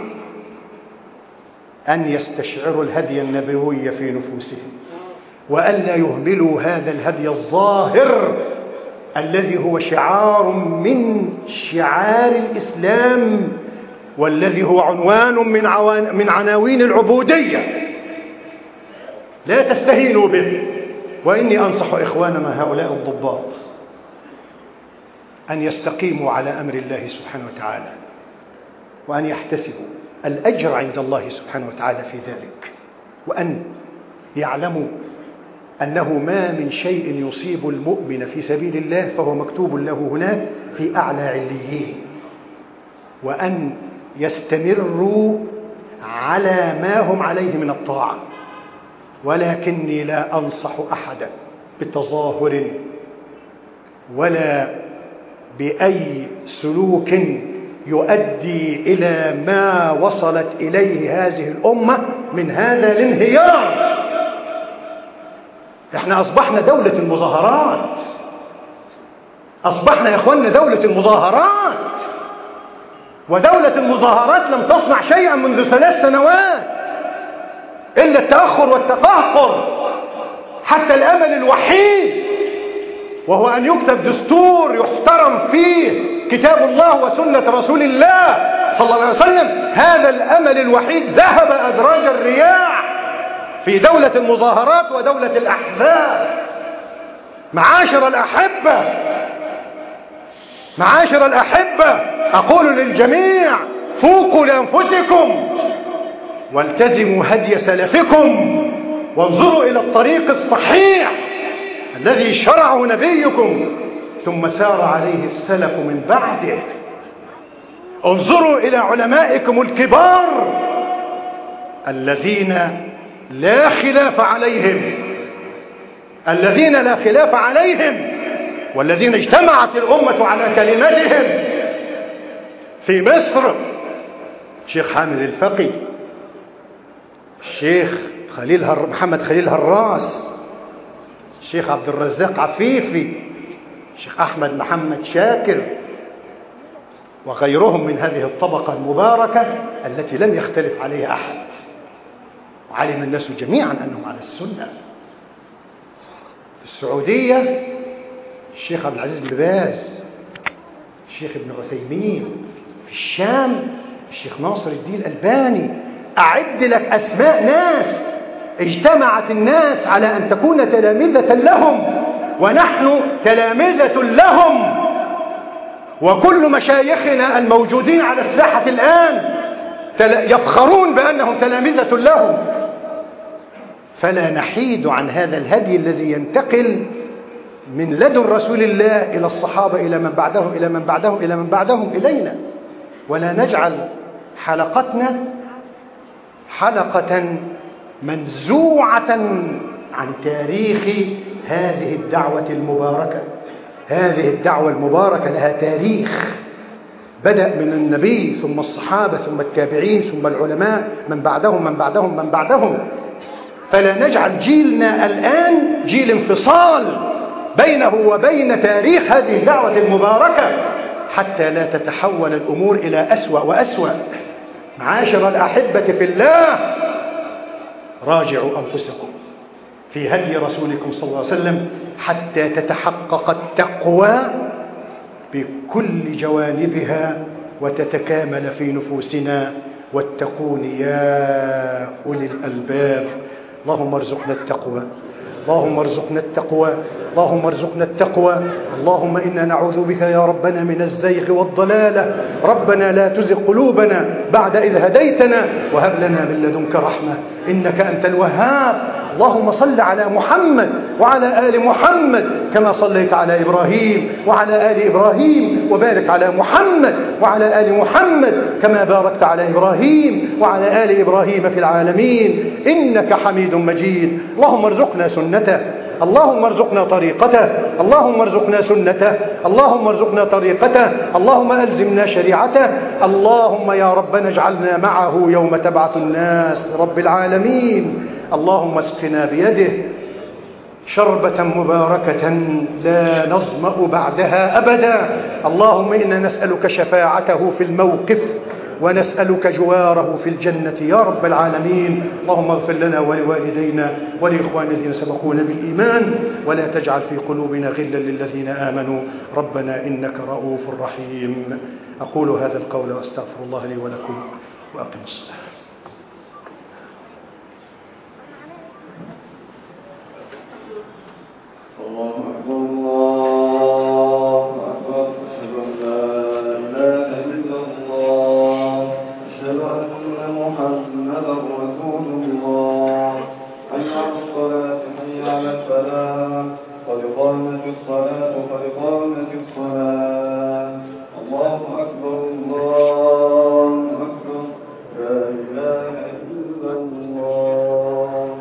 أن يستشعروا الهدي النبوي في نفوسهم، وألا يهملوا هذا الهدي الظاهر الذي هو شعار من شعار الإسلام، والذي هو عنوان من, عوان من عناوين العبودية. لا تستهينوا به. وإني أنصح إخواننا هؤلاء الضباط أن يستقيموا على أمر الله سبحانه وتعالى، وأن يحتسبوا الأجر عند الله سبحانه وتعالى في ذلك، وأن يعلموا أنه ما من شيء يصيب المؤمن في سبيل الله فهو مكتوب له هناك في أعلى عليين، وأن يستمروا على ما هم عليه من الطاعة. ولكني لا أنصح أحدا بتظاهر ولا بأي سلوك يؤدي إلى ما وصلت إليه هذه الأمة من هذا الانهيار. احنا أصبحنا دولة المظاهرات، أصبحنا يا أخوانا دولة المظاهرات، ودولة المظاهرات لم تصنع شيئا منذ ثلاث سنوات إلا التأخر والتقهقر، حتى الأمل الوحيد وهو أن يكتب دستور يحترم فيه كتاب الله وسنة رسول الله صلى الله عليه وسلم. هذا الأمل الوحيد ذهب أدراج الرياح في دولة المظاهرات ودولة الأحزاب. معاشر الأحبة، معاشر الأحبة، أقول للجميع: فوقوا لأنفسكم والتزموا هدي سلفكم، وانظروا إلى الطريق الصحيح الذي شرعه نبيكم ثم سار عليه السلف من بعده. انظروا إلى علمائكم الكبار الذين لا خلاف عليهم، الذين لا خلاف عليهم والذين اجتمعت الأمة على كلمتهم. في مصر الشيخ حامد الفقي، الشيخ خليل هر... محمد خليل هراس، الشيخ عبد الرزاق عفيفي، الشيخ أحمد محمد شاكر، وغيرهم من هذه الطبقة المباركة التي لم يختلف عليها أحد، وعلم الناس جميعا أنهم على السنة. في السعودية الشيخ عبد العزيز بن باز، الشيخ ابن عثيمين، في الشام الشيخ ناصر الدين الألباني. أعد لك أسماء ناس اجتمعت الناس على أن تكون تلامذة لهم، ونحن تلامذة لهم. وكل مشايخنا الموجودين على الساحة الآن يفخرون بأنهم تلامذة لهم. فلا نحيد عن هذا الهدي الذي ينتقل من لدن رسول الله إلى الصحابة إلى من بعدهم إلى من بعدهم إلى من بعدهم إلينا، ولا نجعل حلقتنا حلقة منزوعة عن تاريخ هذه الدعوة المباركة. هذه الدعوة المباركة لها تاريخ بدأ من النبي ثم الصحابة ثم التابعين ثم العلماء من بعدهم من بعدهم من بعدهم. فلا نجعل جيلنا الآن جيل انفصال بينه وبين تاريخ هذه الدعوة المباركة، حتى لا تتحول الأمور إلى أسوأ وأسوأ. معاشر الأحبة في الله، راجعوا أنفسكم في هدي رسولكم صلى الله عليه وسلم حتى تتحقق التقوى بكل جوانبها وتتكامل في نفوسنا. واتقون يا أولي الألباب. اللهم ارزقنا التقوى، اللهم ارزقنا التقوى، اللهم ارزقنا التقوى. اللهم إنا نعوذ بك يا ربنا من الزيغ والضلالة. ربنا لا تزغ قلوبنا بعد إذ هديتنا وهب لنا من لدنك رحمة إنك أنت الوهاب. اللهم صل على محمد وعلى آل محمد كما صليت على إبراهيم وعلى آل إبراهيم، وبارك على محمد وعلى آل محمد كما باركت على إبراهيم وعلى آل إبراهيم في العالمين إنك حميد مجيد. اللهم ارزقنا سنته، اللهم ارزقنا طريقته، اللهم ارزقنا سنته، اللهم ارزقنا طريقته، اللهم ألزمنا شريعته. اللهم يا ربنا اجعلنا معه يوم تبعث الناس رب العالمين. اللهم اسقنا بيده شربة مباركة لا نظمأ بعدها أبدا. اللهم إنا نسألك شفاعته في الموقف ونسألك جواره في الجنة يا رب العالمين. اللهم اغفر لنا ولوالدينا ولإخواننا الذين سبقونا بالإيمان ولا تجعل في قلوبنا غلا للذين آمنوا ربنا إنك رؤوف رحيم. أقول هذا القول وأستغفر الله لي ولكم وأقم الصلاة. الله أكبر الله أكبر أشهد أن لا إله إلا الله أشهد أن محمدا رسول الله حي على الصلاة حي على الفلاح قد قامت الصلاة قد قامت الصلاة الله أكبر الله أكبر لا إله إلا الله.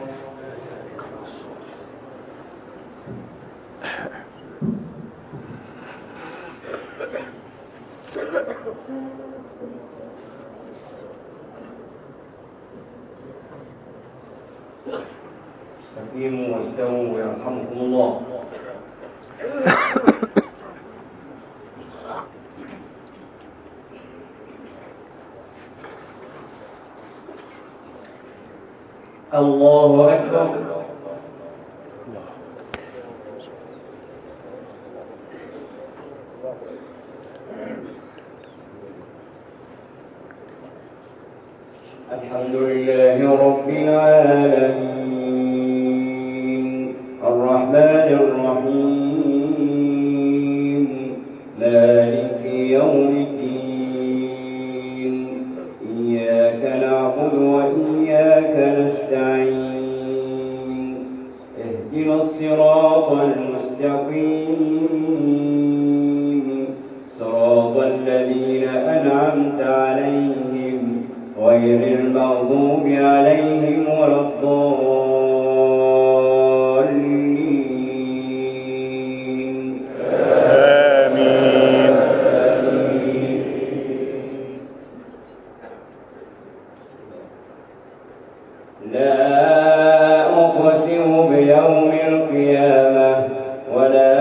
استقيموا واستووا يرحمكم الله. الله أكبر. الحمد لله رب العالمين الرحمن الرحيم مالك يوم الدين إياك نعبد وإياك نستعين اهدنا الصراط المستقيم صراط الذين أنعمت عليهم غير المغضوب عليهم ولا الضالين. آمين. لا أقسم بيوم القيامة ولا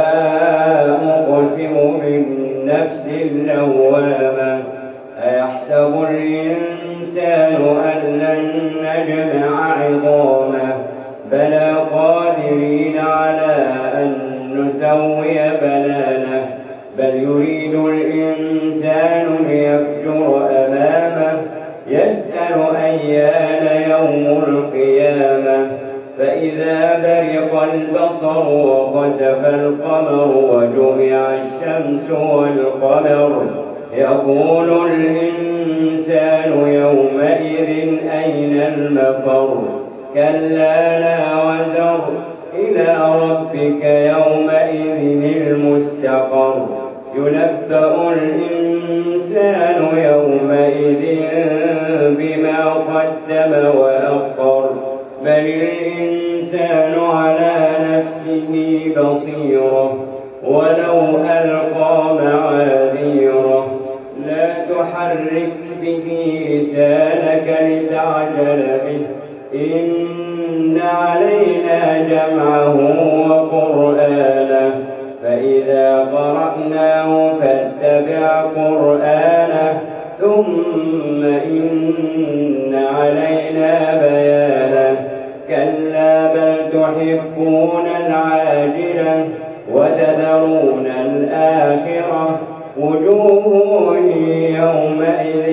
أقسم بالنفس اللوامة أيحسب الإنسان أن لن نجمع عظامه بلى قادرين على أن نسوي بنانه بل يريد الإنسان ليفجر أمامه يسأل أيان يوم القيامة فإذا برق البصر وخسف القمر وجمع الشمس والقمر يقول الإنسان يومئذ أين المفر كلا لا وزر إلى ربك يومئذ المستقر ينبأ الإنسان يومئذ بما قدم وأخر بل الإنسان على نفسه بصيرة ولو ألقى معاذيره لا تحرك به لسانك لتعجل به إن علينا جمعه وقرآنه فإذا قرأناه فاتبع قرآنه ثم إن علينا بيانه كلا بل تحبون العاجلة وتذرون الآخرة وجوه يومئذ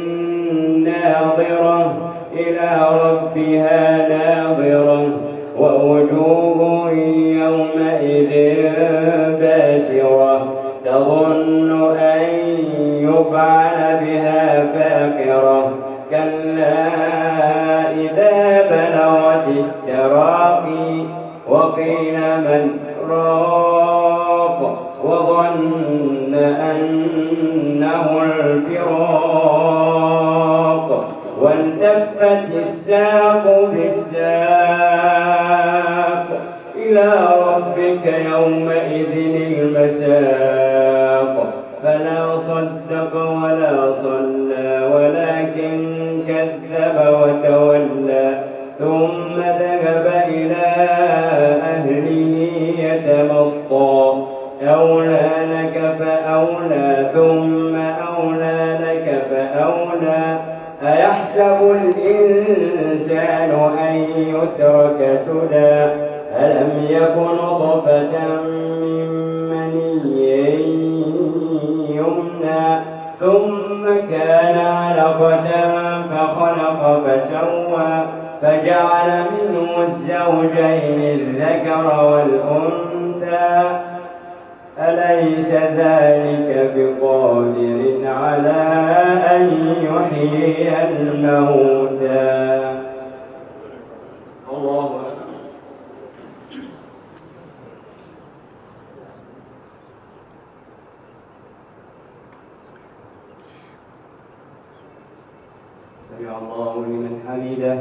ناظرة إلى ربها ناظرة ووجوه يومئذ باسرة تظن أن يفعل بها فاقرة كلا إذا بلغت التراقي وقيل من راق وظن أنه الفراق والتفت الساق بالساق إلى ربك يومئذ المساق فلا صدق ولا صلى ولكن كذب وتولى ثم ذهب إلى أهله سدى ألم يكن نطفة من مني يمنى ثم كان علقة فخلق فسوى فجعل منه الزوجين الذكر والأنثى أليس ذلك بقادر على أن يحيي الموتى. الله أكبر. سمع الله لمن حمده.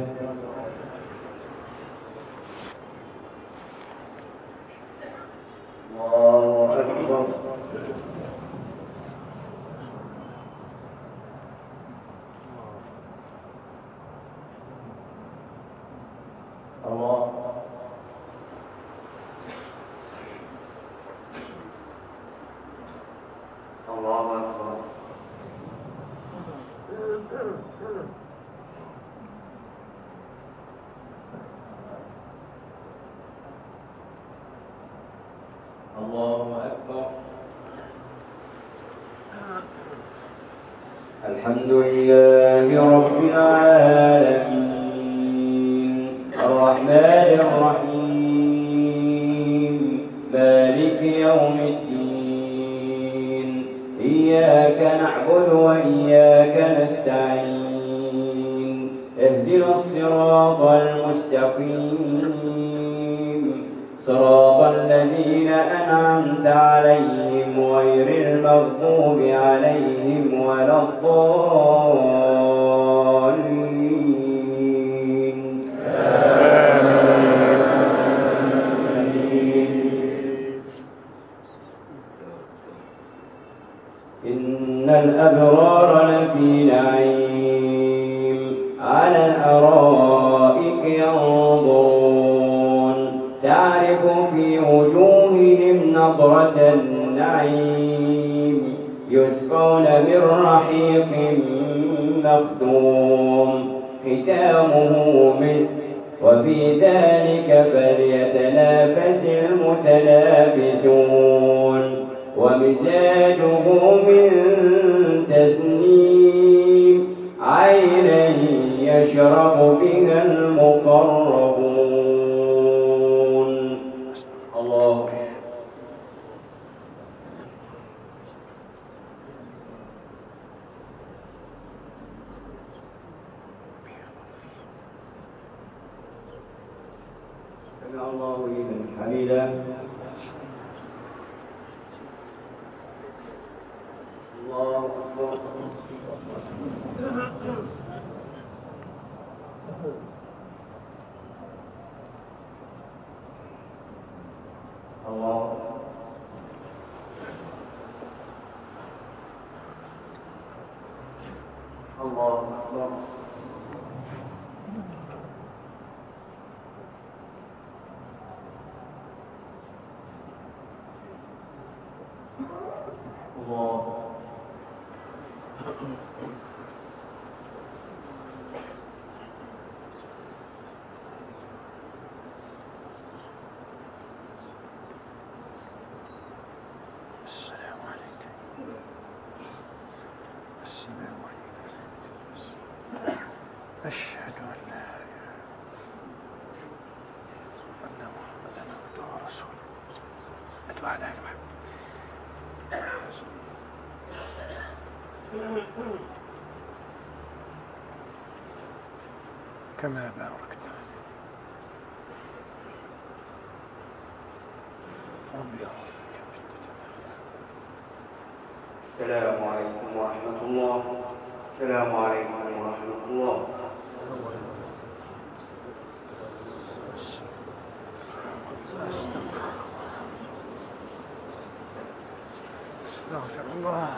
الله أكبر. الله الله أكبر. الله أكبر. الحمد لله رب العالمين الرحمن الرحيم مالك يوم الدين إياك نعبد وإياك نستعين اهدنا الصراط المستقيم صراط الذين أنعمت عليهم غير المغضوب عليهم ولا الضالين. إن الأبرار لفي نعيم على الأرائك ينظرون تعرف في وجوههم نضرة النعيم يسقون من رحيق مختوم ختامه مسك وفي ذلك فليتنافس المتنافسون ومزاجه من تسنيم عينا يشرب بها المقربون. الله سمع الله لمن حمده. الله أكبر. الله الله أكبر. الله السلام عليكم. السلام عليكم. أشهد أن لا إله إلا الله وأن محمدا عبده ورسوله. أتبع على محمد كما باركت ربي. السلام عليكم ورحمة الله. السلام عليكم ورحمة الله. استغفر الله.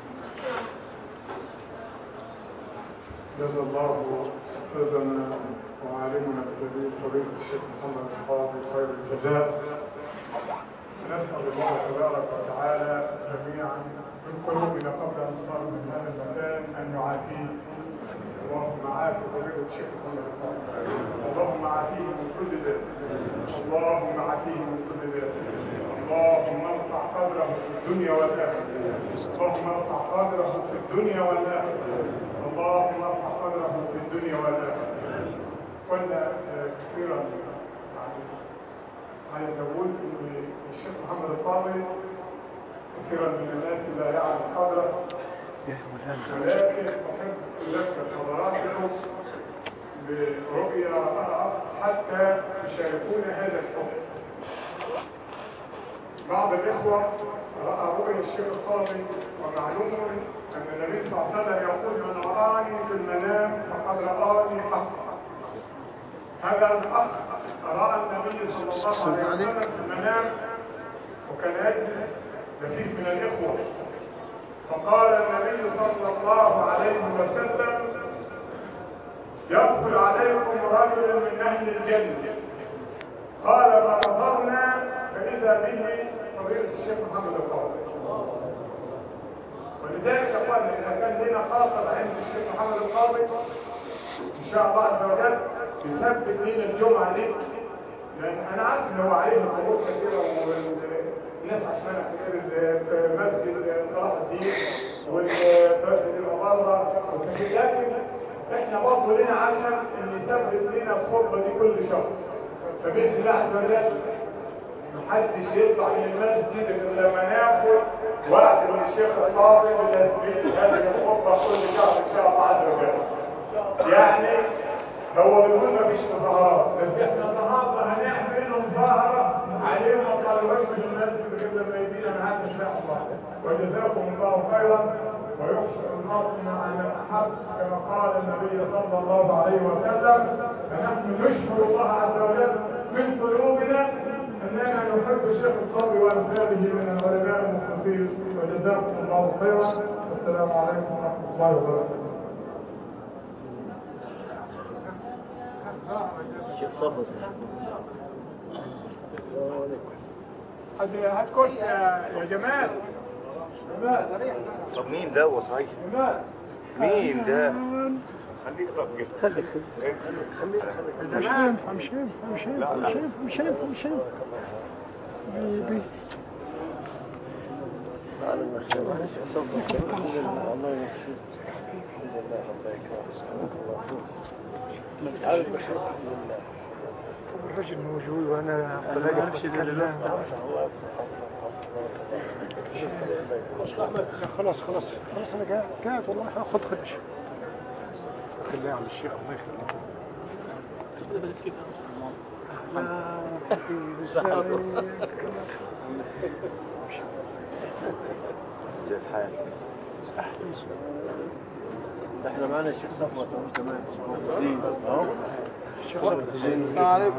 جزا الله أستاذنا وعالمنا الجليل فضيلة الشيخ محمد القاضي خير الجزاء. نسأل الله تبارك وتعالى جميعا من قلوبنا قبل أن نصار من هذا المكان أن يعافيه. اللهم عافي فضيلة الشيخ محمد القاضي، اللهم عافيه من كل ذنب اللهم عافيه من كل ذنب. اللهم ارفع قدره في الدنيا والآخرة. اللهم ارفع قدره في الدنيا والآخرة. اللهم ارفع قدره في الدنيا والآخرة. قلنا كثيرا عايز اقول ان الشيخ محمد القاضي كثيرا من الناس لا يعرف قدره، ولكن احب اذكر حضراتكم برؤيا رأى حتى يشاركون هذا الحكم. بعض الاخوه راى رؤيا الشيخ القاضي، ومعلوم ان النبي صلى الله عليه وسلم يقول من رآني في المنام فقد رآني حقا. هذا الاخ راى النبي صلى الله عليه وسلم في المنام، وكان يجلس لفيف من الاخوه، فقال النبي صلى الله عليه وسلم يدخل عليكم رجل من اهل الجنه. قال فنظرنا فاذا به فضيله الشيخ محمد القاضي. ولذلك قال اذا كان لنا خاطر عند الشيخ محمد القاضي ان شاء الله عز وجل يثبت لنا الجمعه دي، لان انا عارف ان هو عليه امور كثيره والناس عشان كتير مسجد صلاح الدين والمسجد المبرر، لكن احنا برضه لنا عشان ان يثبت لنا الخطبه دي كل شهر. فباذن الله عز وجل محدش يطلع من المسجد الا لما ناخد وقت من الشيخ القاضي بتثبيت هذه الخطبه كل شهر ان شاء الله عز وجل. يعني هو بيقول ما فيش مظاهرات، بس احنا النهارده هنعمل مظاهره عليهم ما طالبوش من المسجد غير لما يدينا معانا ان شاء الله. وجزاكم الله خيرا ويحشر المرء مع من احب كما قال النبي صلى الله عليه وسلم. فنحن نشكر الله عز وجل من قلوبنا اننا نحب الشيخ القاضي وامثاله من العلماء المخلصين. وجزاكم الله خيرا والسلام عليكم ورحمه الله وبركاته. شيخ صبر هات كرسي يا جمال. جمال طب مين ده هو صحيح؟ جمال مين ده؟ خليك طب كده خليك خليك مش هينفع مش هينفع مش هينفع مش هينفع مش هينفع مش هينفع بيبي على المخشب الله يخشى الرجل موجود وانا طلعت امشي لله. خلاص خلاص خلاص انا قاعد قاعد والله هاخد خدش. خليه يا عم الشيخ الله يخليك. زي الحال. احنا معنا الشيخ صفوت كمان زين اهو. الشيخ صفوت زين. السلام عليكم.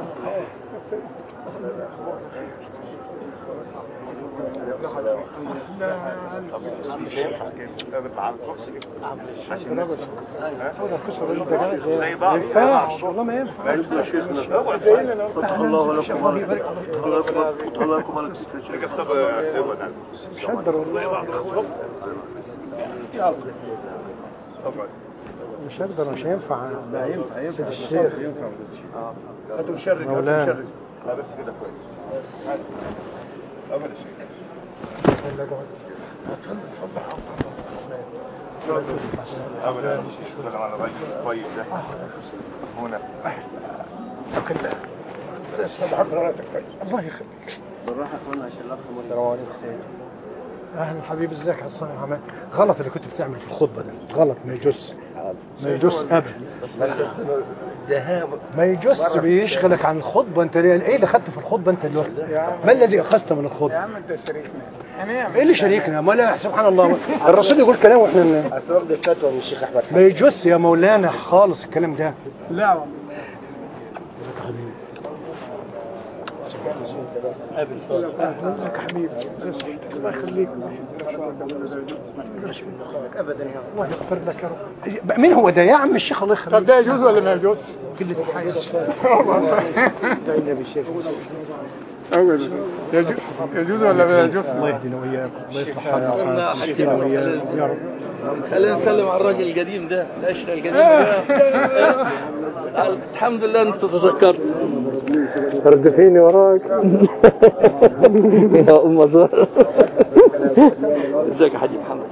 زي بعض والله ما ينفع. ما ينفع شيخنا. فتح الله لكم فتح الله لكم على شدر والله. مش هقدر مش هينفع. لا ينفع ينفع الشيخ ينفع. اه هاتوا مشرك هاتوا مشرك. لا بس كده كويس. أول شيء. أولا السلام على الرجل طيب ده هنا كلها اسمع حضرتك الله يخليك بالراحة اخوانا عشان الأخ السلام عليكم سيدي. اهلا حبيبي ازيك يا حسن عماد. غلط اللي كنت بتعمل في الخطبه ده غلط ما يجوز ما يجوز ابدا ما يجوز بيشغلك عن الخطبه. انت ايه اللي اخذته في الخطبه انت دلوقتي؟ ما الذي اخذته من الخطبه؟ يا عم انت شريكنا. ايه اللي شريكنا؟ ما لا سبحان الله الرسول يقول كلام واحنا اصل واخد الفتوى من الشيخ احمد. ما يجوز يا مولانا خالص الكلام ده. لا والله ازيك يا حبيبي الله يخليك ابدا يا الله يغفر لك يا رب. مين هو ده يا عم الشيخ الله يخليك؟ طب ده يجوز ولا ما يجوز؟ كل حاجه والله ده النبي الشيخ أقول يجوز يجوز ولا لا يجوز؟ الله يهدينا وإياكم، الله يصلح حالنا قلنا ويشفينا وإياكم يا رب. خلينا نسلم على الراجل القديم ده، الأشقى القديم ده. الحمد لله أنت تذكرت. ردفيني وراك. يا أم زهر. ازيك يا حاج محمد؟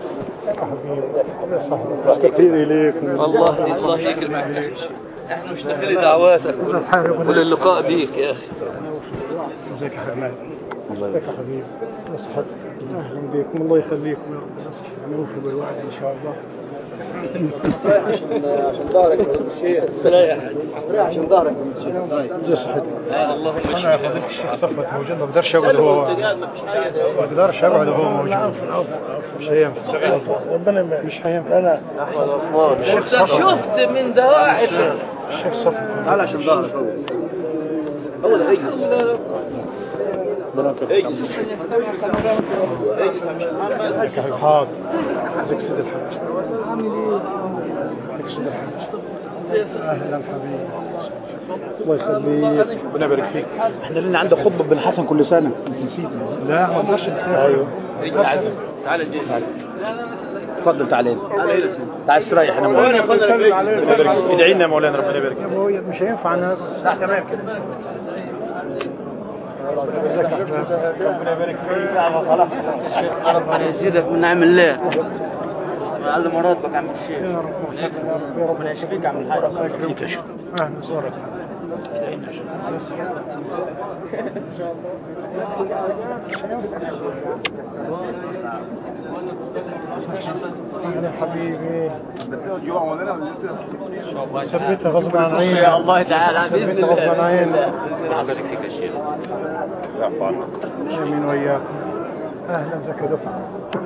مشتاقين إليك والله الله يكرمك، احنا مشتاقين لدعواتك وللقاء بيك يا أخي. ازيك يا حبيبي؟ ازيك يا حبيبي؟ نصحك اهلا بكم، الله يخليكم يا رب. نصحك نوفي بالوعد ان شاء الله. عشان ظهرك الشيخ السلام يا حاج، عشان ظهرك الشيخ. ازي صحتك؟ اللهم انا يا فضيله الشيخ صفوت موجود، ما بقدرش اقعد وهو ما بقدرش اقعد وهو موجود. مش هينفع ربنا مش هينفع. انا احمد عثمان شفت من دواعي الشيخ صفوت تعال عشان ظهرك هو ده اجلس اجلس ازيك يا حاضر. ازيك سيد الحاج؟ ازيك سيد الحاج؟ اهلا حبيبي، الله يخليك، ربنا يبارك فيك. احنا لنا عندك خطبه بن حسن كل سنه، انت نسيت؟ لا ما اقدرش انساها. ايوه تعال الجيش اتفضل تعال هنا، تعال استريح انا مولانا. ادعي لنا يا مولانا ربنا يبارك فيك. هو مش هينفع انا تمام كده. ربنا يبارك فيك. ربنا يزيدك من نعم الله ويعلم مراتبك عم الشيخ. يا رب يا رب ربنا يشفيك يا عم الحاج. الله يكرمك يا شيخ. اهلا وسهلا. اهلا حبيبي. ثبتها غصب عن عيني يا الله تعالى ثبتها غصب عن عيني. بارك فيك يا شيخ. امين وياكم. اهلا ازيك يا دفعه؟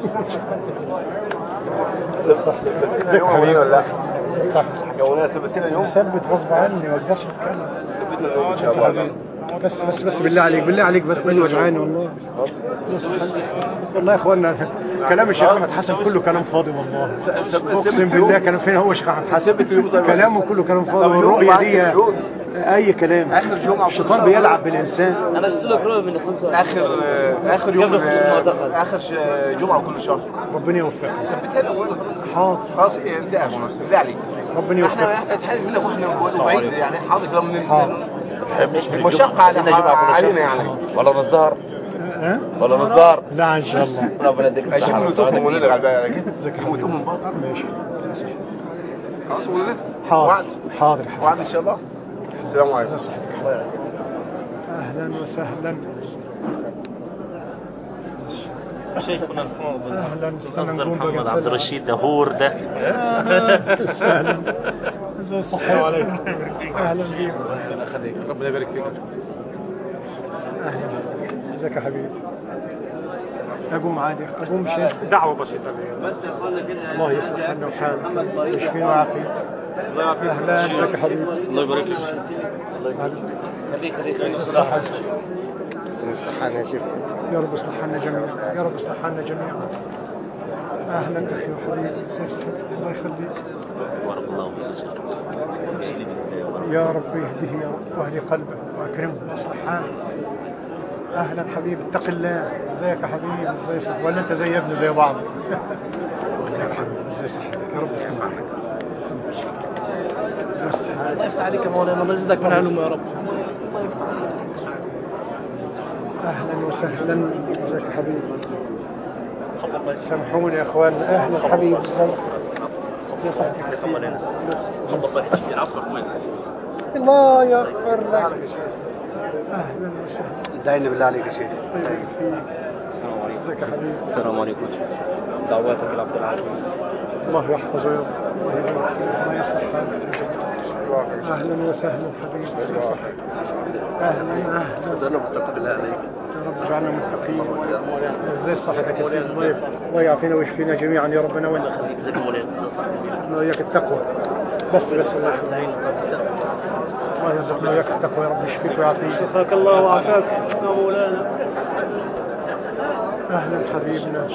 ازيك حبيبي ولا لا؟ صح جونا ثبتنا اليوم ثبت غصب عني ما اقدرش اتكلم. ثبتنا اليوم ان شاء الله. بس بس بس بالله عليك بالله عليك بس ما وجعاني والله. والله يا اخوانا كلام الشيخ احمد حسن كله كلام فاضي والله. اقسم بالله كلام فين هو الشيخ احمد حسن كلامه كله كلام فاضي، والرؤيه دي اي كلام. اخر جمعه الشيطان بيلعب بالانسان. انا اشتري لك رؤيه من خمسة اخر اخر يوم اخر جمعه كل شهر. ربنا يوفقك. ثبتها الاول حاضر خلاص انتهى بالله عليك. ربنا يوفقك. احنا نتحدث منك واحنا بعيد يعني حاضر لو من حاضر. مشقه علينا يعني ولا نزار ها؟ ولا نزار. لا ان شاء الله. ربنا يديك عشان الصحه. نتوفهم ونلغي على بالك ذكر ونتوفهم من بعض. ماشي. خلاص ولد حاضر حاضر حاضر. وعد ان شاء الله. السلام عليكم. اهلا وسهلا. شيخنا الفاضل اهلا استنى الأفضل نقوم محمد بقى عبد الرشيد دهور ده. سهلا. ازي الصحة عليكم. اهلا بيك. ربنا يخليك ربنا يبارك فيك. اهلا. ازيك يا حبيبي؟ اقوم عادي اقوم شيء دعوة بسيطة بس يقول لك كده الله يصلح لنا وحالك يشفينا ويعافيك. الله يعافيك. اهلا ازيك يا حبيبي؟ الله يبارك فيك. خليك خليك الصحة استحانا يا شيخ. يا رب اصلح لنا جميعا، يا رب اصلح لنا جميعا. اهلا اخي وحبيبي الله يخليك. بارك الله فيك. يا رب يهديه يا رب واهدي قلبه واكرمه واصلح حاله. اهلا حبيبي اتق الله. ازيك يا حبيبي؟ ازاي صح ولا انت زي ابني زي بعض؟ ازيك يا حبيبي؟ ازاي صحتك؟ يا رب يكون معك. الله يفتح عليك يا مولانا، الله يزيدك من علم يا رب. اهلا وسهلا. ازيك يا حبيبي؟ سامحوني يا اخوان. اهلا حبيبي يا صاحبي. الله يغفر لك. اهلا وسهلا. دعينا بالله عليك يا شيخ. السلام عليكم. ازيك يا حبيبي؟ السلام عليكم. دعواتك يا عبد العزيز. الله يحفظه يا رب. الله يبارك فيك. الله يصلح حالك. اهلا وسهلا حبيبي. ازي صحتك؟ اهلا اهلا. انا متقبل بالله عليك. يا رب اجعلنا متقين. ازاي صحتك يا سيدي؟ الله يف- الله يعافينا ويشفينا جميعا يا ربنا وين الله وياك التقوى. بس بس الله يخليك. الله يرزقنا وياك التقوى يا رب يشفيك ويعافيك. شفاك الله وعافاك يا مولانا. اهلا حبيبنا.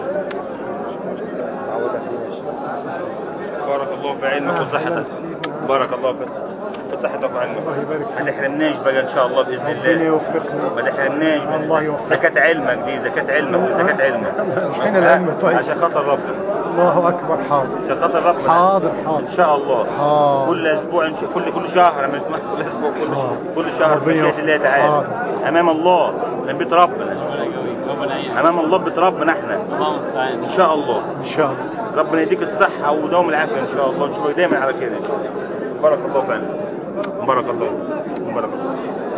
بارك الله في علمك وصحتك. بارك الله فيك. في صحتك وعلمك. ما تحرمناش بقى ان شاء الله باذن الله. ربنا يوفقنا. ما تحرمناش. الله يوفقك. زكاة علمك دي زكاة علمك زكاة علمك. حين العلم طيب. عشان خاطر ربنا. الله اكبر. حاضر. عشان خاطر ربنا. حاضر حاضر. ان شاء الله. حاضر. كل اسبوع إن شاء- كل كل شهر من كل اسبوع كل حاضر. كل شهر ربنا بمشيئة الله تعالى. حاضر. امام الله من بيت ربنا. امام الله بيت ربنا احنا. ان شاء الله. ان شاء الله. ربنا يديك الصحة ودوم العافية ان شاء الله. نشوفك دايما على كده. بارك الله فيك. بارك الله. بارك الله.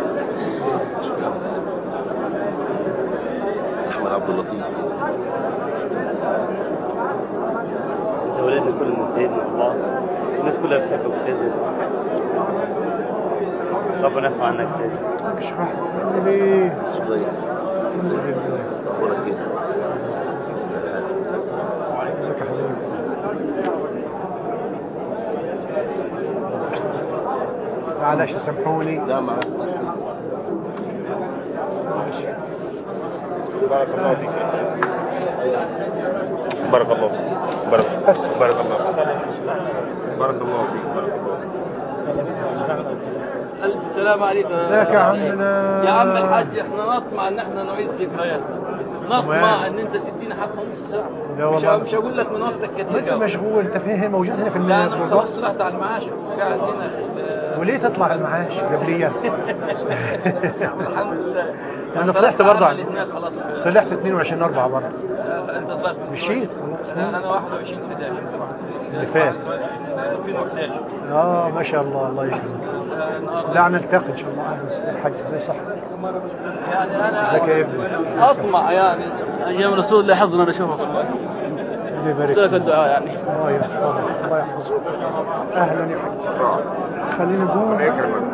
احمد عبد اللطيف. أولادنا كلهم سيدنا الله، الناس كلها بتحبك وبتعزك. ربنا يرفع عنك سيدنا. مش راح ليه؟ صغير. اخبارك ايه؟ ازيك يا حبيبي؟ معلش سامحوني. لا معاك. بارك الله فيك. بارك الله فيك. بارك بارك الله فيك. بارك الله فيك. بارك الله فيك. ألف سلام عليكم. ازيك يا عمنا؟ يا عم الحاج احنا نطمع ان احنا نعيد ذكرياتنا. نطمع ان انت تدينا حتى نص ساعة. لا مش والله. مش هقول لك من وقتك ما انت كتير. مشغول. انت فين موجود هنا في لا انا الموضوع؟ خلاص رحت على المعاش وقاعد هنا في ال- وليه تطلع المعاش قبليا؟ الحمد لله. انا طلعت برضه على هناك خلاص. طلعت اثنين وعشرين أربعة برضه. آه، انت طلعت من مشيت لا، انا واحد وعشرين حداشر اللي فات. ألفين وحداشر. اه ما شاء الله. الله يكرمك. آه، نهار- لا نلتقي ان شاء الله. اهلا الحاج ازاي صح؟ يعني انا ازيك يا ابني؟ اطمع يعني ايام رسول الله حظنا نشوفك والله. الله يبارك ازيك فيك. الدعاء يعني. الله يحفظك. الله يحفظك. اهلا يا حاج. خلينا نقول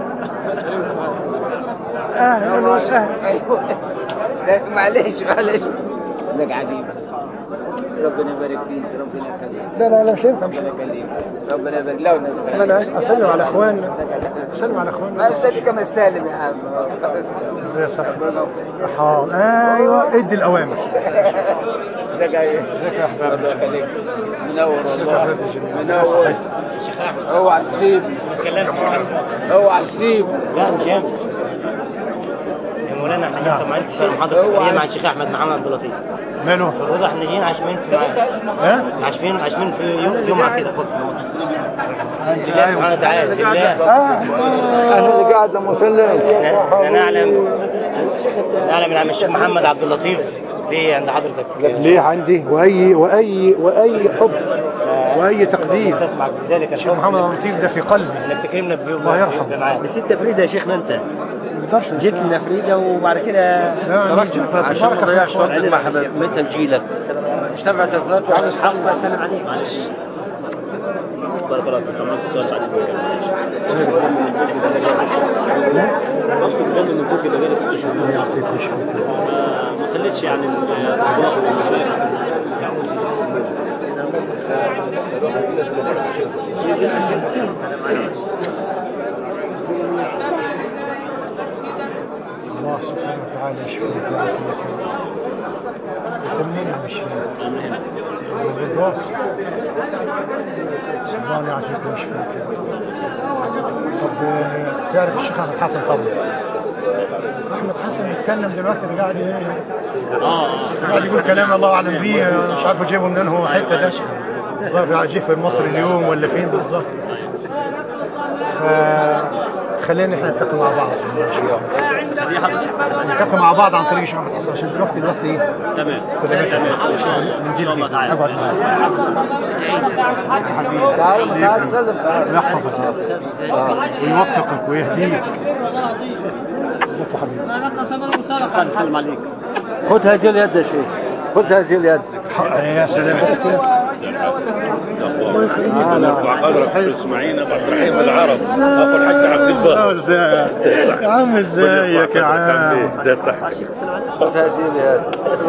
اهلا وسهلا. لا معلش معلش لك عجيب. ربنا يبارك فيك. ربنا يخليك. لا لا لا مش ينفع. ربنا يخليك. ربنا يبارك لا لا لا اسلم على اخواننا. اسلم على اخواننا. ما استاذ كما استلم يا عم. ازاي يا صاحبي؟ حاضر. ايوه ادي الاوامر. ده جاي. ازيك يا احباب؟ ربنا يخليك. منور ازيك يا والله. احباب الجميل؟ منور. اوعى تسيب. اوعى تسيب. لا مش ينفع. يا مولانا احنا لسه ما عرفتش المحاضرة هي مع الشيخ أحمد محمد عبد اللطيف. ماله؟ الوضع احنا جايين عشمين في معاه. ها؟ عشمين عشمين في يوم جمعة كده خالص. ايوه. سبحانه وتعالى لله. انا اللي قاعد لما اسلم. احنا نعلم نعلم ان عم الشيخ محمد عبد اللطيف ليه عند حضرتك ليه عندي واي واي واي حب واي تقدير. تسمع بذلك الشيخ محمد عبد اللطيف ده في قلبي. انك تكرمنا بيوم الله يرحمه. بس انت فريده يا شيخنا انت ما اقدرش. جيت لنا فريده وبعد كده تركت عشان ما اضيعش وقت مع حبايب متى نجيلك اجتمع تلفونات وعاوز حق اسلم عليك معلش. بارك الله فيك. عملت سؤال عليك نفس الظن من فوق كده غير ست شهور ما خليتش يعني الاخبار والمشاكل. الله سبحانه وتعالى يشفيك ويعافيك. يطمنا مش بالراس. الله يعافيك ويشفيك. طب تعرف الشيخ احمد حسن طبعا؟ احمد حسن بيتكلم دلوقتي اللي قاعد ايه؟ اه قاعد يقول كلام الله اعلم بيه. مش عارف اجيبه منين هو حته ده. ظهر عجيب في مصر اليوم ولا فين بالظبط. فخلينا احنا نتفق مع بعض. نتفق مع بعض عن طريق الشيخ احمد حسن عشان دلوقتي الوقت ايه؟ تمام تمام. نجيب اقعد معاك. حبيبي تعال سلم. يحفظك ويوفقك ويهديك. ازيك يا حبيبي؟ سلم عليك. خذ هذه اليد يا شيخ. خذ هذه اليد. يا سلام. الله يخليك. نرفع قدرك في اسماعيل عبد الرحيم العرب اخو الحاج عبد الله. يا عم ازيك يا عم؟ خذ هذه اليد.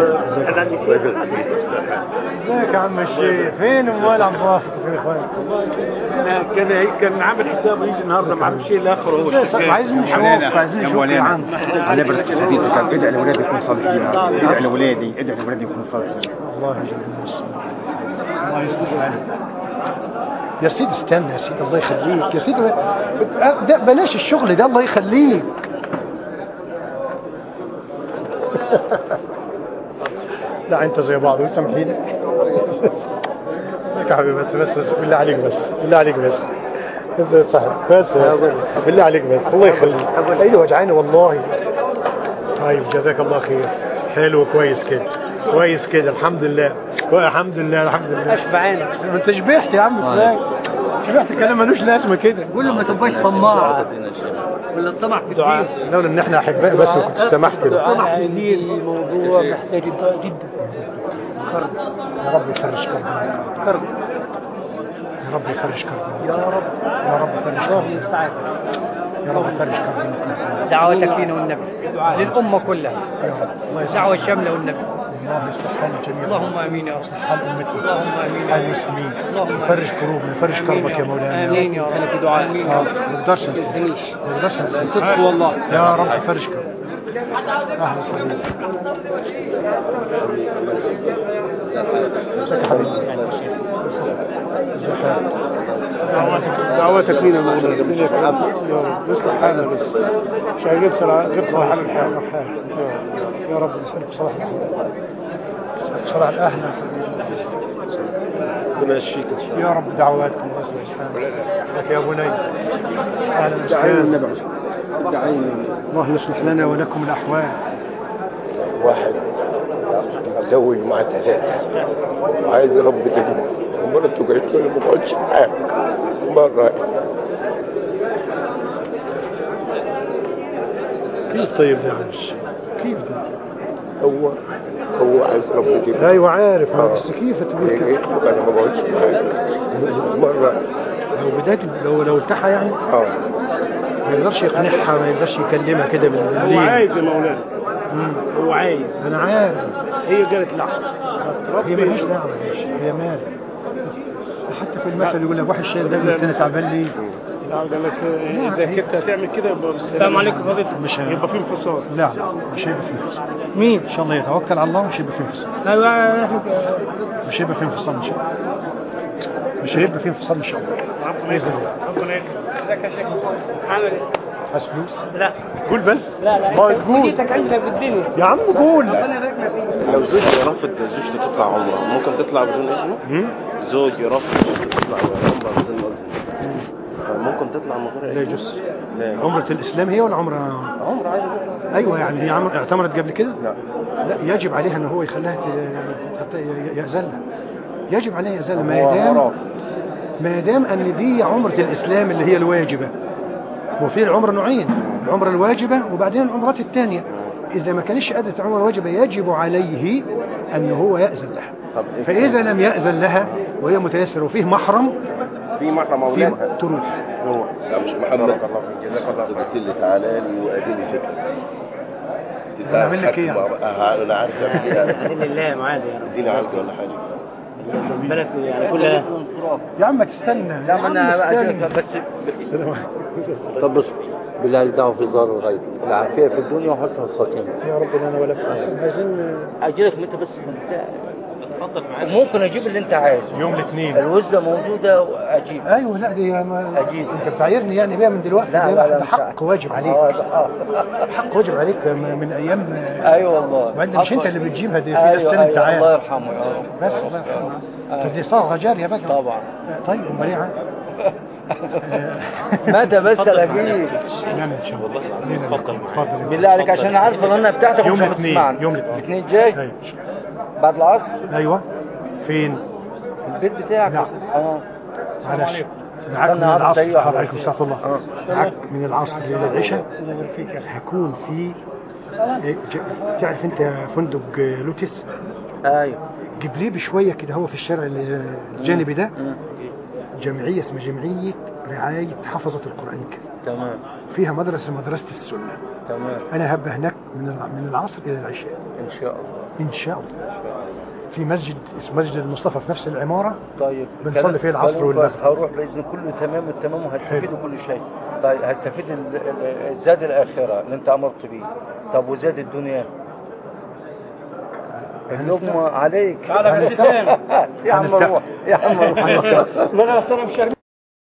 ازيك يا عم الشيخ؟ فين امال عم باسط وفين اخوانك؟ كان هيك كان عامل حسابه يجي النهارده ما عرفش ايه الاخر هو عايزين نشوف عايزين نشوف يا عم. على بركة حديثك ادعي لأولادي يكونوا صالحين. ادعي لأولادي ادعي لأولادي يكونوا صالحين. الله يجزاك الناس. الله يصلح حالك. يا سيدي استنى يا سيدي الله يخليك يا سيدي، ده بلاش الشغل ده الله يخليك. لا انت زي بعض وسامحيني. ازيك يا حبيبي؟ بس بس بس بالله عليك، بس بالله عليك بس بس صح بس بالله عليك بس الله يخليك. ايدي وجعاني والله. طيب جزاك الله خير. حلو كويس كده كويس كده الحمد لله الحمد لله الحمد لله. اشبعان. انت شبحت يا عم ازاي؟ شبحت كلام ملوش لازمه كده. قول له ما تبقاش طماع ولا الطمع في الدعاء. لولا ان احنا احباء بس وكنت سمحت له. الطمع في الدين الموضوع محتاج جدا كرب. يا رب يفرج كربنا. كرب يا رب يفرج كربنا. يا رب يا رب يفرج كربنا. يا رب يفرج كربنا. دعوتك لنا والنبي للأمة كلها. دعوة شاملة والنبي. الله يصلح حال الجميع. اللهم امين يا رب. حال امتنا. اللهم امين حال المسلمين. يفرج كروبنا يفرج كربك يا مولانا. امين يا رب. في دعاء. امين. ما نقدرش نسيب. ما نقدرش نسيب. صدق والله. يا رب يفرج كربك. اهلا حبيبي. ازيك يا حبيبي؟ ازيك دعواتك دعواتك لينا مولانا نصلح حالنا بس مش غير صلاح غير صلاح الحال. يا رب نسألك صلاح الأهل صلاح الأهل ربنا يشفيك ان شاء الله. يا رب دعواتكم الله سبحانه لك يا بني. دعينا النبي دعينا. الله يصلح لنا ولكم الأحوال. واحد متزوج مع ثلاثة وعايز رب تجيب ومرته قالت له ما تقعدش معاك مرة. كيف طيب ده مش كيف ده؟ هو هو عايز رب تجيب. ايوه عارف آه. بس كيف تقول كده؟ قالت له انا ما بقعدش معاك مرة. لو بداية لو لو التحى يعني اه ما يقدرش يقنعها ما يقدرش يكلمها كده بالليل. هو عايز يا مولانا. هو عايز. انا عارف. هي قالت لا. هي مالهاش دعوه هي مال. حتى في المثل يقول لك واحد شايل ده والتاني تعبان ليه؟ لا قال لك اذا كنت هتعمل كده يبقى السلام عليكم فضيلتك مش يبقى في انفصال. لا لا مش هيبقى في انفصال. مين؟ ان شاء الله يتوكل على الله مش هيبقى في انفصال. ايوه مش هيبقى في انفصال ان شاء الله. مش هيبقى في انفصال ان شاء الله. ربنا يكرمك ربنا يكرمك. ازيك يا شيخ عامل ايه؟ عايز فلوس؟ لا قول بس. لا لا ما تقول جيتك عندنا في الدنيا يا عم قول. لو زوج رفض زوجته تطلع عمره ممكن تطلع بدون اذنه؟ زوج رفض تطلع عمره بدون اذنه ممكن تطلع من غير لا يجوز. عمرة الإسلام هي ولا عمرة؟ عمرة عادي. أيوة يعني هي عمر اعتمرت قبل كده؟ لا لا يجب عليها أن هو يخليها يأذلها. يجب عليها يأذلها ما دام ما دام أن دي عمرة الإسلام اللي هي الواجبة. وفي العمرة نوعين العمرة الواجبة وبعدين العمرات الثانية. إذا ما كانش أدت عمرة واجبة يجب عليه أن هو يأذن لها. فإذا لم يأذن لها وهي متيسرة وفيه محرم في محرم أولاد تروح. لا مش محمد قلت لي تعالى لي وأديني جدا. أنا أعمل لك إيه؟ أنا عارف أعمل إيه. بإذن الله معاذ يعني. اديني عقد ولا حاجة. بلد يعني كلها. يا عم تستنى. يا عم أنا بس. طب بص بالله دعوة في زار الغيب العافية في الدنيا وحسن الخاتمة. يا رب انا ولا عايزين اجيلك انت بس اتفضل معانا. ممكن اجيب اللي انت عايزه يوم الاثنين. الوزة موجودة واجيب. ايوه لا دي ما اجيب. انت بتعايرني يعني بيها من دلوقتي. لا لا لا حق واجب عليك. حق واجب عليك من ايام. ايوه والله. وانت مش انت اللي بتجيبها دي في ناس ثانيه انت عارف. الله يرحمه يا رب. بس الله يرحمه. دي صاغه جاريه بقى. طبعا. طيب امال ايه؟ متى بس الاقيك؟ لا ان شاء الله. اتفضل معايا. بالله عليك عشان عارف الرنه بتاعتك يوم الاثنين. يوم الاثنين جاي. بعد العصر. ايوه. فين؟ البيت بتاعك. نعم. اه. معلش. معاك من العصر. عليكم السلام الله. معاك من العصر للعشاء هكون في تعرف انت فندق لوتس؟ ايوه. جيب لي بشويه كده هو في الشارع الجانبي ده جمعيه اسمها جمعيه رعايه حفظه القران الكريم. تمام. فيها مدرسه مدرسه السنه. تمام. انا هبقى هناك من من العصر الى العشاء ان شاء الله. ان شاء الله. في مسجد اسمه مسجد المصطفى في نفس العماره. طيب بنصلي فيه العصر والمغرب. هروح باذن كله تمام والتمام وهستفيد كل شيء. طيب هستفيد الزاد الاخره اللي انت امرت بيه. طب وزاد الدنيا اللقمة عليك. تعال يا عم روح يا عم روح. ما انا